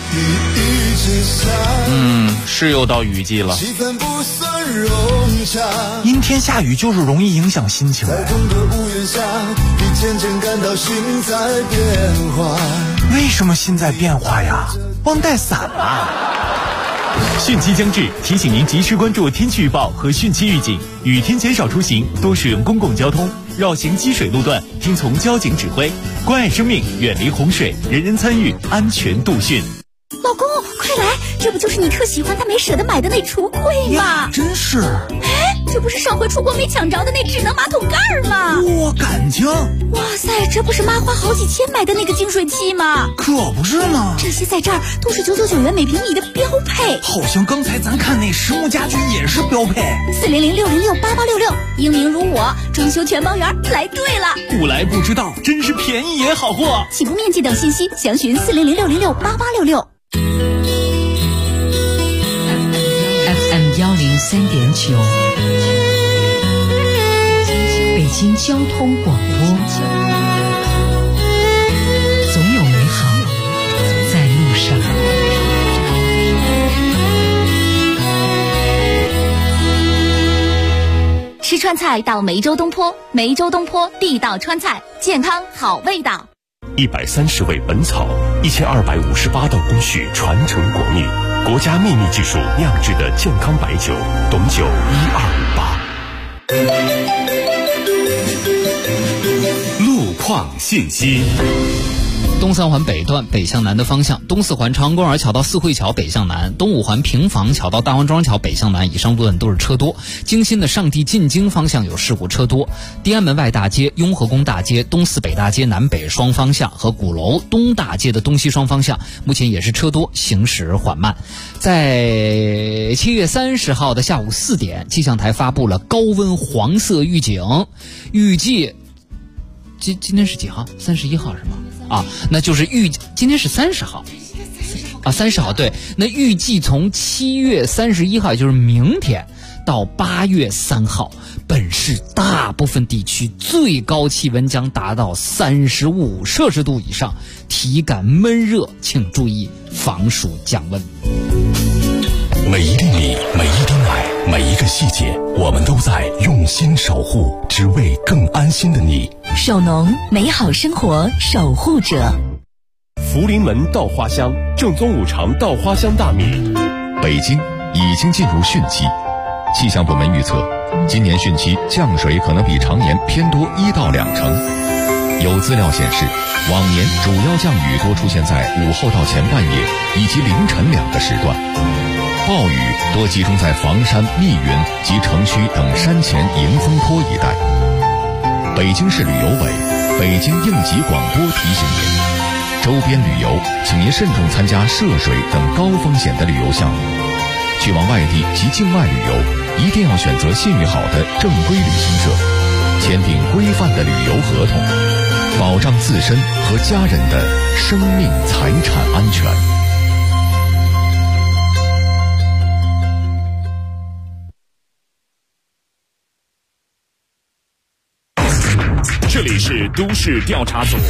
是又到雨季了， 阴天下雨就是容易影响心情。为什么心在变化呀？忘带伞了。 汛期将至，提醒您及时关注天气预报和汛期预警，雨天减少出行，多使用公共交通，绕行积水路段，听从交警指挥，关爱生命，远离洪水，人人参与，安全度汛。 老公快来，这不就是你特喜欢但没舍得买的那橱柜吗？ 真是。 这不是上回出国没抢着的那智能马桶盖吗？ 我感情。 哇塞，这不是妈花好几千买的那个净水器吗？ 可不是呢。 这些在这儿都是999元每平米的标配。 好像刚才咱看那实木家具也是标配。 400-606-8866，英明如我，装修全包圆，来对了。 不来不知道，真是便宜也好货。 起步面积等信息详询400-606-8866。 FM 103.9，北京交通广播，总有美好在路上。 吃川菜到梅州东坡，梅州东坡地道川菜，健康好味道。 130味本草，1258道工序传承国秘，国家秘密技术酿制的健康白酒，董酒1258。 路况信息。 东三环北段北向南的方向，东四环长安公园桥到四惠桥北向南，东五环平房桥到大王庄桥北向南，以上路段都是车多。京新的上地进京方向有事故，车多。地安门外大街、雍和宫大街、东四北大街南北双方向和鼓楼东大街的东西双方向，目前也是车多，行驶缓慢。在7月30号的下午4点，气象台发布了高温黄色预警，预计今天是几号？31号是吗？那就是今天是30号，30号对。那预计从7月31号，也就是明天到8月3号，本市大部分地区最高气温将达到35摄氏度以上，体感闷热，请注意防暑降温。 每一厘米，每一滴奶，每一个细节，我们都在用心守护，只为更安心的你。 首农，美好生活守护者。 福临门稻花香，正宗五常稻花香大米。 北京已经进入汛期，气象部门预测，今年汛期降水可能比常年偏多1到2成。有资料显示，往年主要降雨多出现在午后到前半夜以及凌晨2个时段，暴雨多集中在房山、密云及城区等山前迎风坡一带。北京市旅游委、北京应急广播提醒您，周边旅游请您慎重参加涉水等高风险的旅游项目。去往外地及境外旅游，一定要选择信誉好的正规旅行社，签订规范的旅游合同，保障自身和家人的生命财产安全。 这里是都市调查组，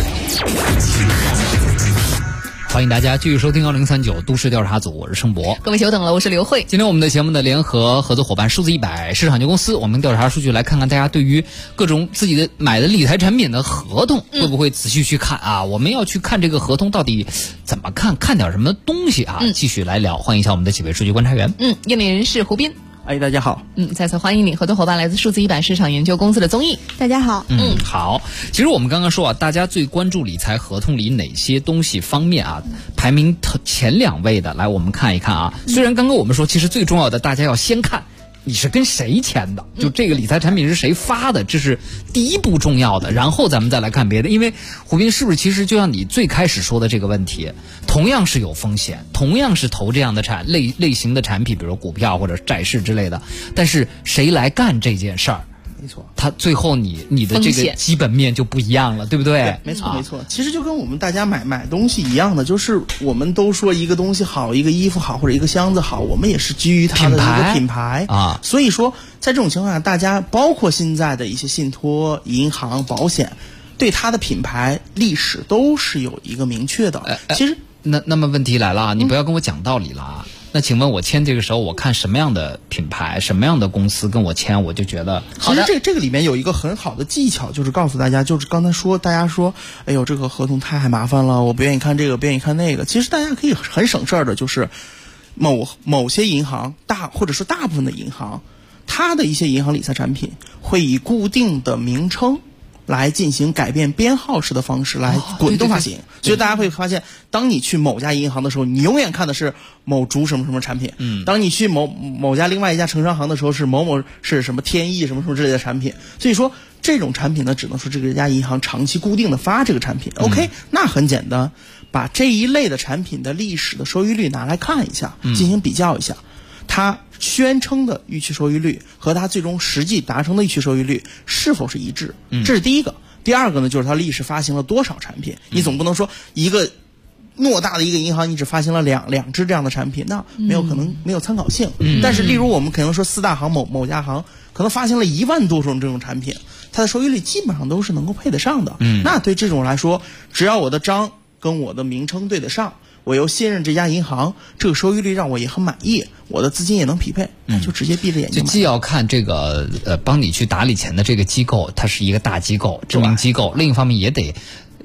欢迎大家继续收听1039都市调查组，我是盛博。 各位久等了，我是刘慧。 今天我们的节目的联合合作伙伴数字100市场有限公司，我们调查数据来看看大家对于各种自己的买的理财产品的合同会不会仔细去看啊？我们要去看这个合同到底怎么看，看点什么东西啊？继续来聊，欢迎一下我们的几位数据观察员。 业内人士胡斌。 大家好。 再次欢迎你，合作伙伴来自数字100市场研究公司的宗毅。 大家好。 好。其实我们刚刚说大家最关注理财合同里哪些东西方面啊？排名前2位的，来我们看一看啊。虽然刚刚我们说，其实最重要的，大家要先看你是跟谁签的，就这个理财产品是谁发的，这是第一步重要的，然后咱们再来看别的。因为胡斌是不是其实就像你最开始说的这个问题，同样是有风险，同样是投这样的类型的产品，比如股票或者债市之类的，但是谁来干这件事儿， 没错， 它最后你的这个基本面就不一样了，对不对？ 对，没错没错。其实就跟我们大家买东西一样的，就是我们都说一个东西好，一个衣服好，或者一个箱子好，我们也是基于它的一个品牌啊。所以说，在这种情况下，大家包括现在的一些信托、银行、保险，对它的品牌历史都是有一个明确的。其实， 那么问题来了，你不要跟我讲道理了啊。那请问我签这个时候，我看什么样的品牌、什么样的公司跟我签，我就觉得好的。 其实这个里面有一个很好的技巧，就是告诉大家，就是刚才大家说，哎呦，这个合同太麻烦了，我不愿意看这个，不愿意看那个。其实大家可以很省事儿的，就是某些银行或者说大部分的银行，它的一些银行理财产品会以固定的名称来进行改变编号式的方式来滚动发行，所以大家会发现，当你去某家银行的时候，你永远看的是某竹什么什么产品；当你去某家另外一家城商行的时候，是某是什么天翼什么什么之类的产品。所以说这种产品呢，只能说这家银行长期固定的发这个产品。OK， 那很简单，把这一类的产品的历史的收益率拿来看一下，进行比较一下。它宣称的预期收益率和它最终实际达成的预期收益率是否是一致？这是第一个。第二个呢，就是它历史发行了多少产品。你总不能说一个偌大的一个银行，你只发行了两只这样的产品，那没有可能没有参考性。但是例如我们可能说4大行某家行可能发行了1万多种这种产品，它的收益率基本上都是能够配得上的。那对这种来说，只要我的章跟我的名称对得上，我又信任这家银行，这个收益率让我也很满意，我的资金也能匹配，那就直接闭着眼睛买。 就既要看这个帮你去打理钱的这个机构，它是一个大机构、知名机构，另一方面也得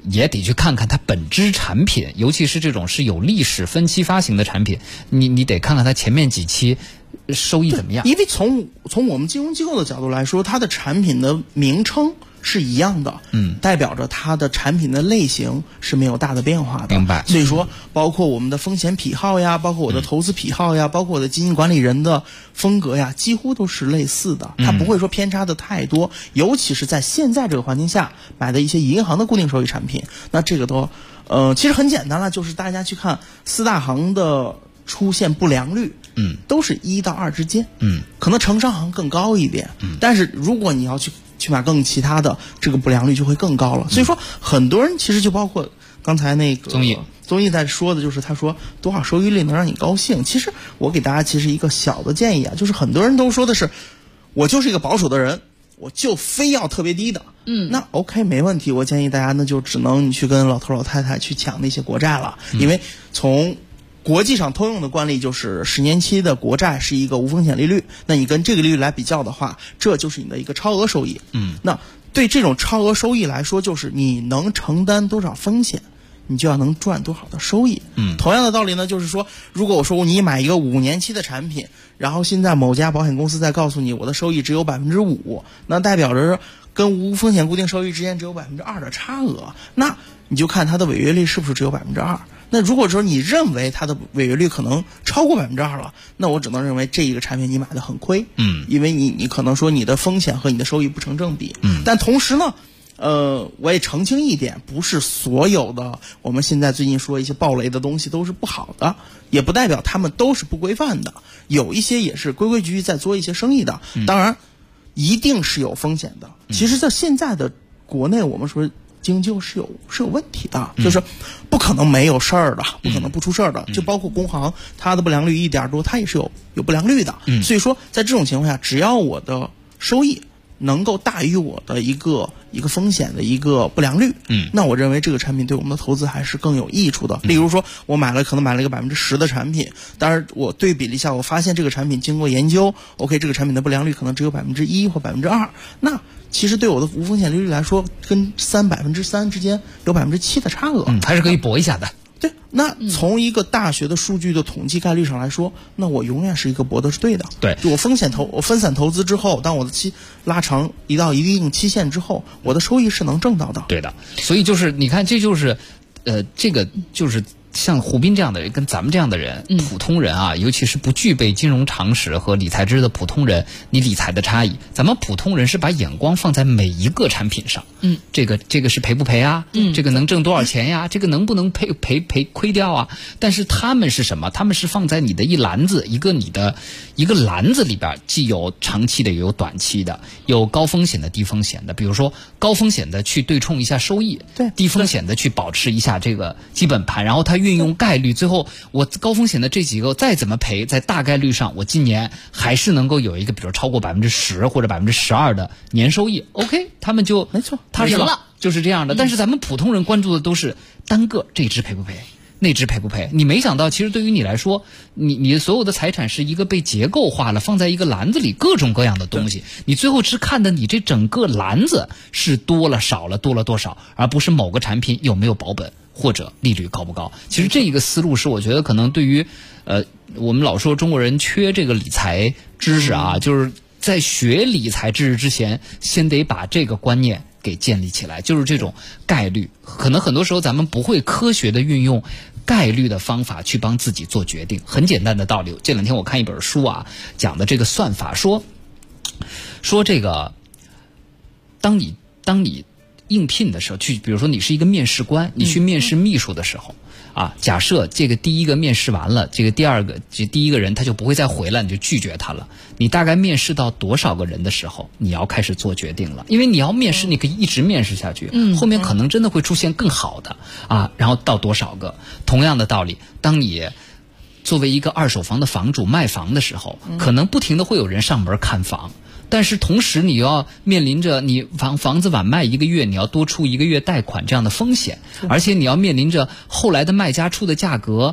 也得去看看它本质产品，尤其是这种是有历史分期发行的产品，你得看看它前面几期收益怎么样。 因为从我们金融机构的角度来说，它的产品的名称是一样的，代表着它的产品的类型是没有大的变化的。 明白。 所以说，包括我们的风险癖好呀，包括我的投资癖好呀，包括我的基金管理人的风格呀，几乎都是类似的，它不会说偏差的太多。尤其是在现在这个环境下买的一些银行的固定收益产品，那这个都其实很简单了，就是大家去看4大行的出现不良率，都是1到2之间，可能城商行更高一点，但是如果你要去买更其他的，这个不良率就会更高了。所以说，很多人其实就包括刚才那个综艺在说的，就是他说多少收益率能让你高兴。其实我给大家其实一个小的建议啊，就是很多人都说的是，我就是一个保守的人，我就非要特别低的。那 OK 没问题，我建议大家呢就只能你去跟老头老太太去抢那些国债了，因为从国际上通用的惯例就是10年期的国债是一个无风险利率，那你跟这个利率来比较的话，这就是你的一个超额收益。那对这种超额收益来说，就是你能承担多少风险，你就要能赚多少的收益。同样的道理呢，就是说，如果我说你买一个5年期的产品，然后现在某家保险公司在告诉你我的收益只有5%，那代表着跟无风险固定收益之间只有2%的差额，那你就看它的违约率是不是只有2%。那如果说你认为它的违约率可能超过2%了，那我只能认为这一个产品你买的很亏，因为你可能说你的风险和你的收益不成正比。但同时呢，我也澄清一点，不是所有的我们现在最近说一些暴雷的东西都是不好的，也不代表他们都是不规范的，有一些也是规规矩矩在做一些生意的，当然一定是有风险的。其实在现在的国内，我们说经济是有问题的，就是不可能没有事儿的，不可能不出事儿的。就包括工行，它的不良率1%多，它也是有不良率的。所以说，在这种情况下，只要我的收益能够大于我的一个风险的一个不良率，那我认为这个产品对我们的投资还是更有益处的。例如说，我可能买了一个10%的产品，当然我对比了一下，我发现这个产品经过研究 ，OK， 这个产品的不良率可能只有1%或2%，那其实对我的无风险利率来说，跟3%之间有7%的差额， 还是可以搏一下的。 对，那从一个大学的数据的统计概率上来说，那我永远是一个博的是对的。 对， 我分散投资之后，当我的期拉长到一定期限之后，我的收益是能挣到的。 对的，所以就是你看，这就是这个就是像胡斌这样的人，跟咱们这样的人，普通人啊，尤其是不具备金融常识和理财知识的普通人，你理财的差异，咱们普通人是把眼光放在每一个产品上，这个是赔不赔啊？这个能挣多少钱呀？这个能不能亏掉啊？但是他们是什么？他们是放在你的一个篮子里边，既有长期的，也有短期的，有高风险的、低风险的。比如说高风险的去对冲一下收益， 对， 低风险的去保持一下这个基本盘，然后他运用概率，最后我高风险的这几个再怎么赔，在大概率上我今年还是能够有一个比如超过10%或者12%的年收益。OK， 他们就没错， 踏实了，就是这样的。但是咱们普通人关注的都是单个这只赔不赔，那只赔不赔。你没想到，其实对于你来说，你所有的财产是一个被结构化了，放在一个篮子里，各种各样的东西。你最后只看的你这整个篮子是多了少了，多了多少，而不是某个产品有没有保本或者利率高不高。其实这一个思路是我觉得可能对于我们老说中国人缺这个理财知识啊，就是在学理财知识之前，先得把这个观念给建立起来，就是这种概率。可能很多时候咱们不会科学的运用概率的方法去帮自己做决定。很简单的道理，这两天我看一本书啊，讲的这个算法，说这个当你应聘的时候，比如说你是一个面试官，你去面试秘书的时候啊，假设这个第一个面试完了，这第一个人他就不会再回来，你就拒绝他了。你大概面试到多少个人的时候，你要开始做决定了，因为你要面试，你可以一直面试下去，后面可能真的会出现更好的啊，然后到多少个。同样的道理，当你作为一个二手房的房主卖房的时候，可能不停的会有人上门看房。但是同时你要面临着你房子晚卖1个月，你要多出1个月贷款这样的风险，而且你要面临着后来的卖家出的价格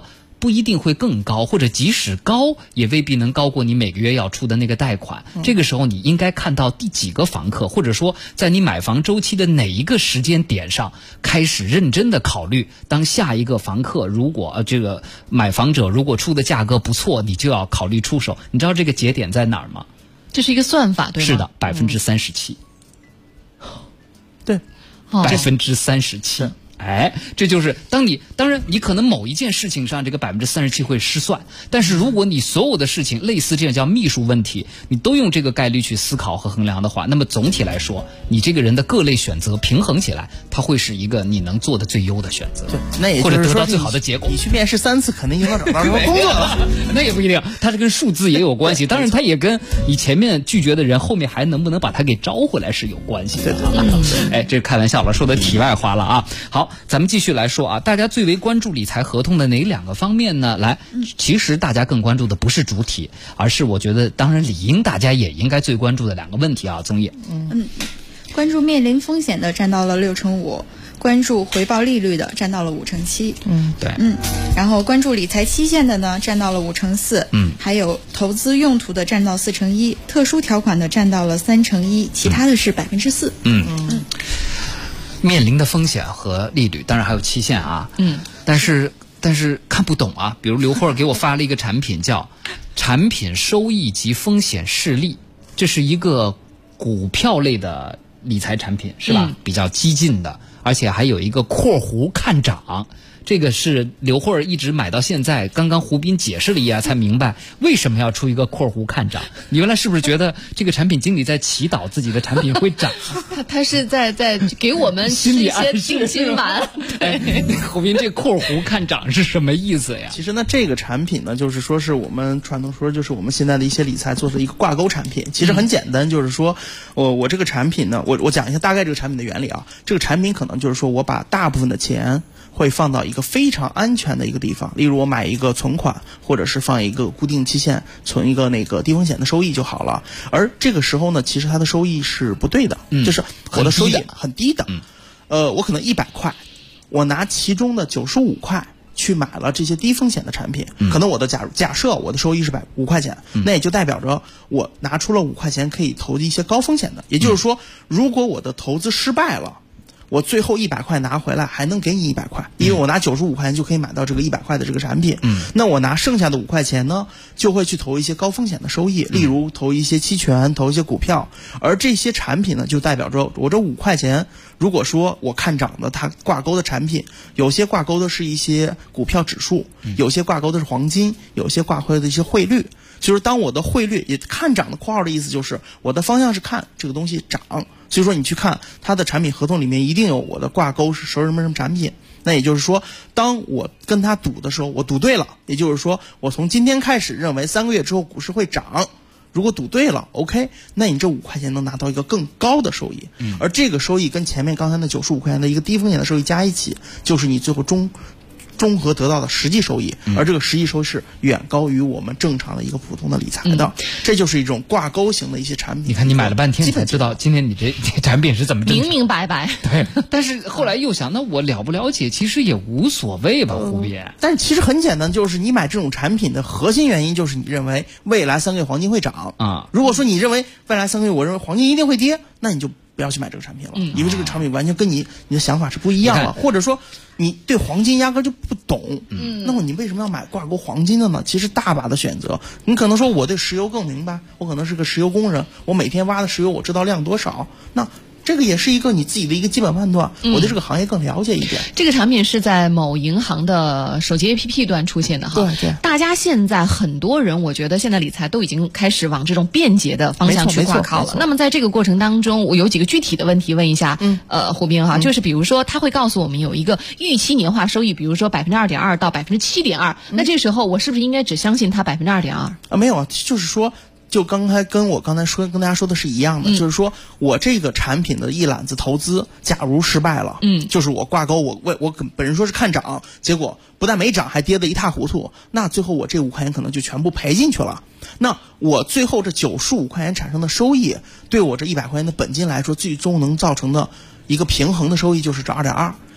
不一定会更高，或者即使高，也未必能高过你每个月要出的那个贷款。这个时候你应该看到第几个房客，或者说在你买房周期的哪一个时间点上开始认真的考虑，当下一个房客如果这个买房者如果出的价格不错，你就要考虑出手。你知道这个节点在哪儿吗？ 这是一个算法，对吗？ 是的，37%。 对 ，37%。哎，这就是当然你可能某一件事情上这个37%会失算，但是如果你所有的事情类似这样叫秘数问题，你都用这个概率去思考和衡量的话，那么总体来说，你这个人的各类选择平衡起来，它会是一个你能做的最优的选择。 对，那也或者得到最好的结果。 你去面试3次，肯定就能找到什么工作了。 那也不一定，它是跟数字也有关系，当然它也跟你前面拒绝的人后面还能不能把他给招回来是有关系的。哎，这开玩笑了，说的题外话了啊。好，咱们继续来说啊，大家最为关注理财合同的哪2个方面呢？来，其实大家更关注的不是主体，而是我觉得当然理应大家也应该最关注的2个问题啊。宗掖， 关注面临风险的占到了65%，关注回报利率的占到了7%。 对， 然后关注理财期限的呢占到了4%，还有投资用途的占到1/4，特殊条款的占到了1/3，其他的是4%。 面临的风险和利率，当然还有期限啊。但是看不懂啊。比如刘慧给我发了一个产品叫产品收益及风险示例，这是一个股票类的理财产品，是吧？比较激进的，而且还有一个括弧看涨。这个是刘慧一直买到现在，刚刚胡斌解释了一下才明白为什么要出一个括弧看涨。你原来是不是觉得这个产品经理在祈祷自己的产品会涨？ 他是在给我们心理一些定心丸。 胡斌，这括弧看涨是什么意思呀？ 其实呢，这个产品呢，就是说是我们传统说，就是我们现在的一些理财做的一个挂钩产品。其实很简单，就是说我这个产品呢，我讲一下大概这个产品的原理啊。这个产品可能就是说我把大部分的钱会放到一个非常安全的一个地方，例如我买一个存款，或者是放一个固定期限，存一个那个低风险的收益就好了。而这个时候呢，其实它的收益是不对的，就是我的收益很低的。我可能100块，我拿其中的95块去买了这些低风险的产品，可能我的假设我的收益是5块钱，那也就代表着我拿出了5块钱可以投一些高风险的。也就是说，如果我的投资失败了，我最后100块拿回来还能给你100块，因为我拿95块钱就可以买到这个100块的这个产品。那我拿剩下的5块钱呢，就会去投一些高风险的收益，例如投一些期权，投一些股票。而这些产品呢，就代表着我这5块钱，如果说我看涨的它挂钩的产品，有些挂钩的是一些股票指数，有些挂钩的是黄金，有些挂钩的一些汇率。就是当我的汇率也看涨的括号的意思就是我的方向是看这个东西涨，所以说你去看它的产品合同里面一定有我的挂钩是什么产品。那也就是说，当我跟他赌的时候，我赌对了，也就是说我从今天开始认为3个月之后股市会涨，如果赌对了 OK， 那你这5块钱能拿到一个更高的收益。而这个收益跟前面刚才那95块钱的一个低风险的收益加一起，就是你最后综合得到的实际收益，而这个实际收益是远高于我们正常的一个普通的理财的。这就是一种挂钩型的一些产品。 你看你买了半天才知道今天你这产品是怎么明明白白。 对，但是后来又想，那我了不了解其实也无所谓吧，胡斌。 但其实很简单，就是你买这种产品的核心原因就是你认为未来3个月黄金会涨啊。如果说你认为未来3个月我认为黄金一定会跌，那你就不要去买这个产品了，因为这个产品完全跟你的想法是不一样了，或者说你对黄金压根就不懂，那么你为什么要买挂钩黄金的呢？其实大把的选择。你可能说我对石油更明白，我可能是个石油工人，我每天挖的石油我知道量多少，那这个也是一个你自己的一个基本判断，我对这个行业更了解一点。 这个产品是在某银行的手机 APP 端出现的哈。 对， 大家现在很多人，我觉得现在理财都已经开始往这种便捷的方向去挂靠了。那么在这个过程当中，我有几个具体的问题问一下，胡斌哈，就是比如说他会告诉我们有一个预期年化收益，比如说2.2%到7.2%，那这时候我是不是应该只相信他2.2%啊？ 没有啊，就是说。就跟我刚才跟大家说的是一样的，就是说我这个产品的一揽子投资，假如失败了，就是我挂钩，我本人说是看涨，结果不但没涨，还跌得一塌糊涂，那最后我这5块钱可能就全部赔进去了。那我最后这95块钱产生的收益，对我这100块钱的本金来说，最终能造成的一个平衡的收益就是这2.2%。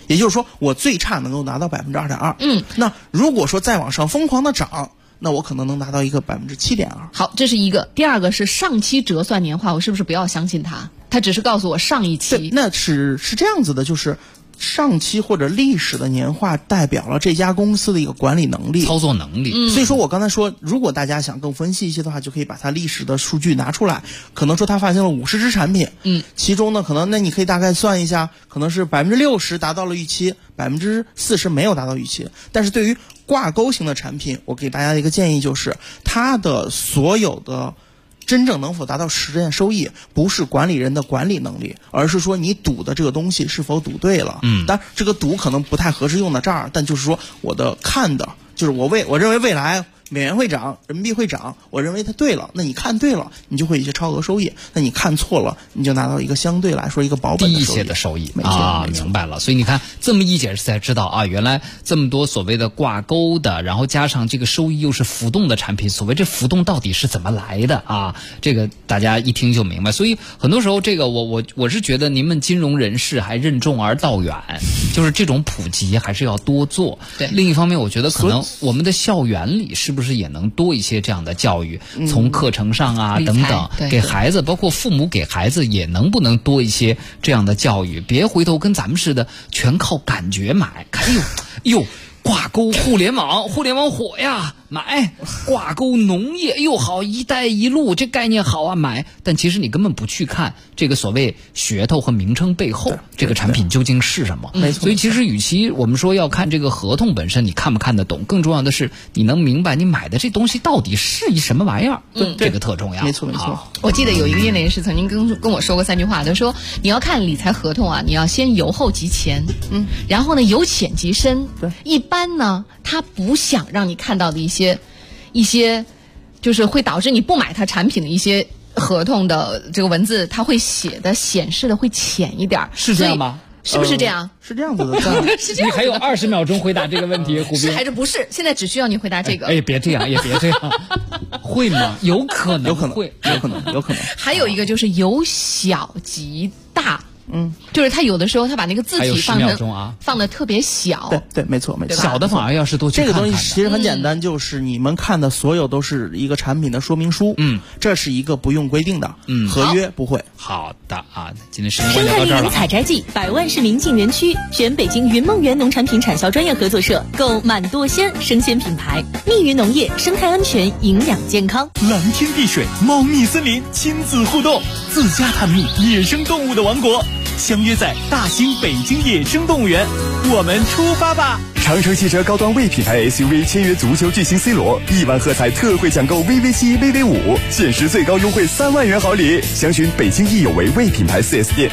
也就是说我最差能够拿到2.2%。那如果说再往上疯狂的涨，那我可能能拿到一个7.2%。 好，这是一个。第二个是上期折算年化，我是不是不要相信它？它只是告诉我上一期。 那是这样子的，就是上期或者历史的年化代表了这家公司的一个管理能力、 操作能力。 所以说我刚才说，如果大家想更分析一些的话，就可以把它历史的数据拿出来。可能说它发行了50只产品，其中呢，可能那你可以大概算一下，可能是60%达到了预期，40%没有达到预期。但是对于挂钩型的产品，我给大家一个建议，就是它的所有的真正能否达到实践收益，不是管理人的管理能力，而是说你赌的这个东西是否赌对了。当然这个赌可能不太合适用到这儿，但就是说我的看的就是我认为未来美元会涨，人民币会涨，我认为它对了，那你看对了，你就会有一些超额收益；那你看错了，你就拿到一个相对来说一个保本的低一些的收益。明白了。所以你看这么一解释才知道啊，原来这么多所谓的挂钩的，然后加上这个收益又是浮动的产品，所谓这浮动到底是怎么来的啊？这个大家一听就明白。所以很多时候这个我是觉得您们金融人士还任重而道远，就是这种普及还是要多做。 对。 另一方面，我觉得可能我们的校园里是不是也能多一些这样的教育，从课程上啊等等，给孩子，包括父母给孩子也能不能多一些这样的教育，别回头跟咱们似的全靠感觉买。哎呦挂钩互联网火呀，买；挂钩农业又好，一带一路这概念好啊，买。但其实你根本不去看这个所谓噱头和名称背后这个产品究竟是什么。 没错。 所以其实与其我们说要看这个合同本身你看不看得懂，更重要的是你能明白你买的这东西到底是一什么玩意儿。这个特重要。 没错。 我记得有一个业内人士曾经跟我说过3句话，他说你要看理财合同啊，你要先由厚及浅，然后呢由浅及深。 对。 一般呢他不想让你看到的一些就是会导致你不买他产品的一些合同的这个文字，他会显示的会浅一点。 是这样吗？ 是不是这样？ 是这样子的。 是这样。 你还有20秒钟回答这个问题，胡斌。 是还是不是？现在只需要你回答这个。 别这样，也别这样。会吗？有可能会， 有可能。 还有一个就是由小及大。就是他有的时候他把那个字体放的特别小。 对，没错。 小的反而要是多去看看。 这个东西其实很简单，就是你们看的所有都是一个产品的说明书。这是一个不用规定的。合约不会。 好的啊，今天时间关到这儿了。 采摘季，100万市民进园区，选北京云梦园农产品产销专业合作社，购满舵鲜生鲜品牌，密云农业，生态安全，营养健康。 蓝天碧水，茂密森林，亲子互动，自家探秘野生动物的王国。相约在大兴北京野生动物园，我们出发吧！ 长城汽车高端 V 品牌 SUV 签约足球巨星 C 罗，1万喝彩特惠抢购 VV7、VV5，限时最高优惠3万元好礼。详询北京易有为 V 品牌 4S 店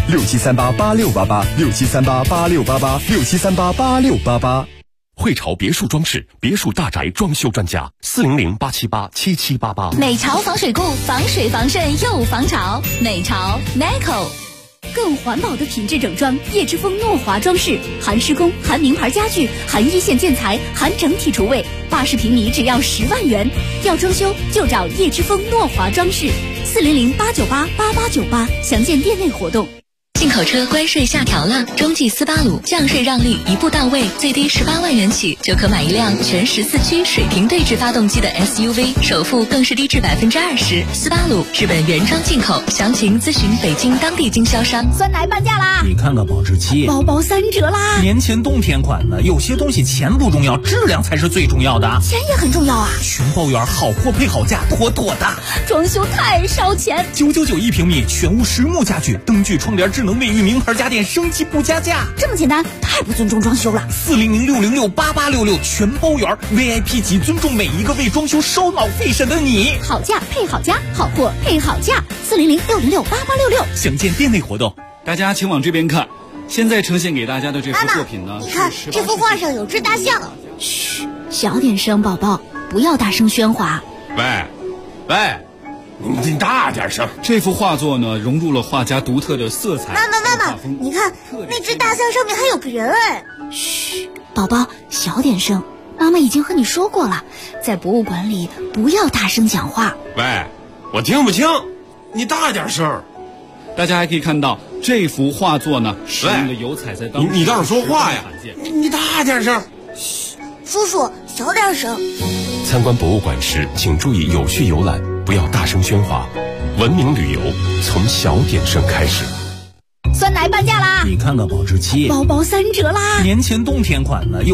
，67388688，67388688，67388688。 汇潮别墅装饰，别墅大宅装修专家，400-878-7788。 美潮防水固，防水防渗又防潮。美潮 NICO。更环保的品质整装，叶之峰诺华装饰，含施工、含名牌家具、含一线建材、含整体厨卫，80平米只要10万元。要装修就找叶之峰诺华装饰，400-898-8898，详见店内活动。 进口车关税下调了，中际斯巴鲁降税让利一步到位，最低18万元起就可买一辆全14驱水平对置发动机的 SUV， 首付更是低至20%。斯巴鲁日本原装进口，详情咨询北京当地经销商。 酸奶半价啦！ 你看看保质期， 包包3折啦！ 年前冬天款的，有些东西钱不重要，质量才是最重要的。 钱也很重要啊！ 全包圆，好货配好价，妥妥的。 装修太烧钱 ，999一平米，全屋实木家具，灯具、窗帘、智能卫浴，名牌家电，升级不加价。 这么简单，太不尊重装修了。 400-606-8866，全包圆 ，VIP 级，尊重每一个为装修烧脑费神的你。 好价配好家，好货配好价。400-606-8866， 详见店内活动。 大家请往这边看，现在呈现给大家的这幅作品呢， 你看这幅画上有只大象。嘘，小点声，宝宝，不要大声喧哗。 喂，你大点声。这幅画作呢，融入了画家独特的色彩。 妈妈，你看那只大象上面还有个人哎。嘘，宝宝，小点声。妈妈已经和你说过了，在博物馆里不要大声讲话。 喂，我听不清，你大点声。大家还可以看到这幅画作呢，使用的油彩在当时你倒是说话呀！你大点声。 叔叔，小点声。 参观博物馆时，请注意有序游览，不要大声喧哗。文明旅游从小点声开始。 酸奶半价啦！ 你看看保质期， 包包3折啦！ 年前冬天款了。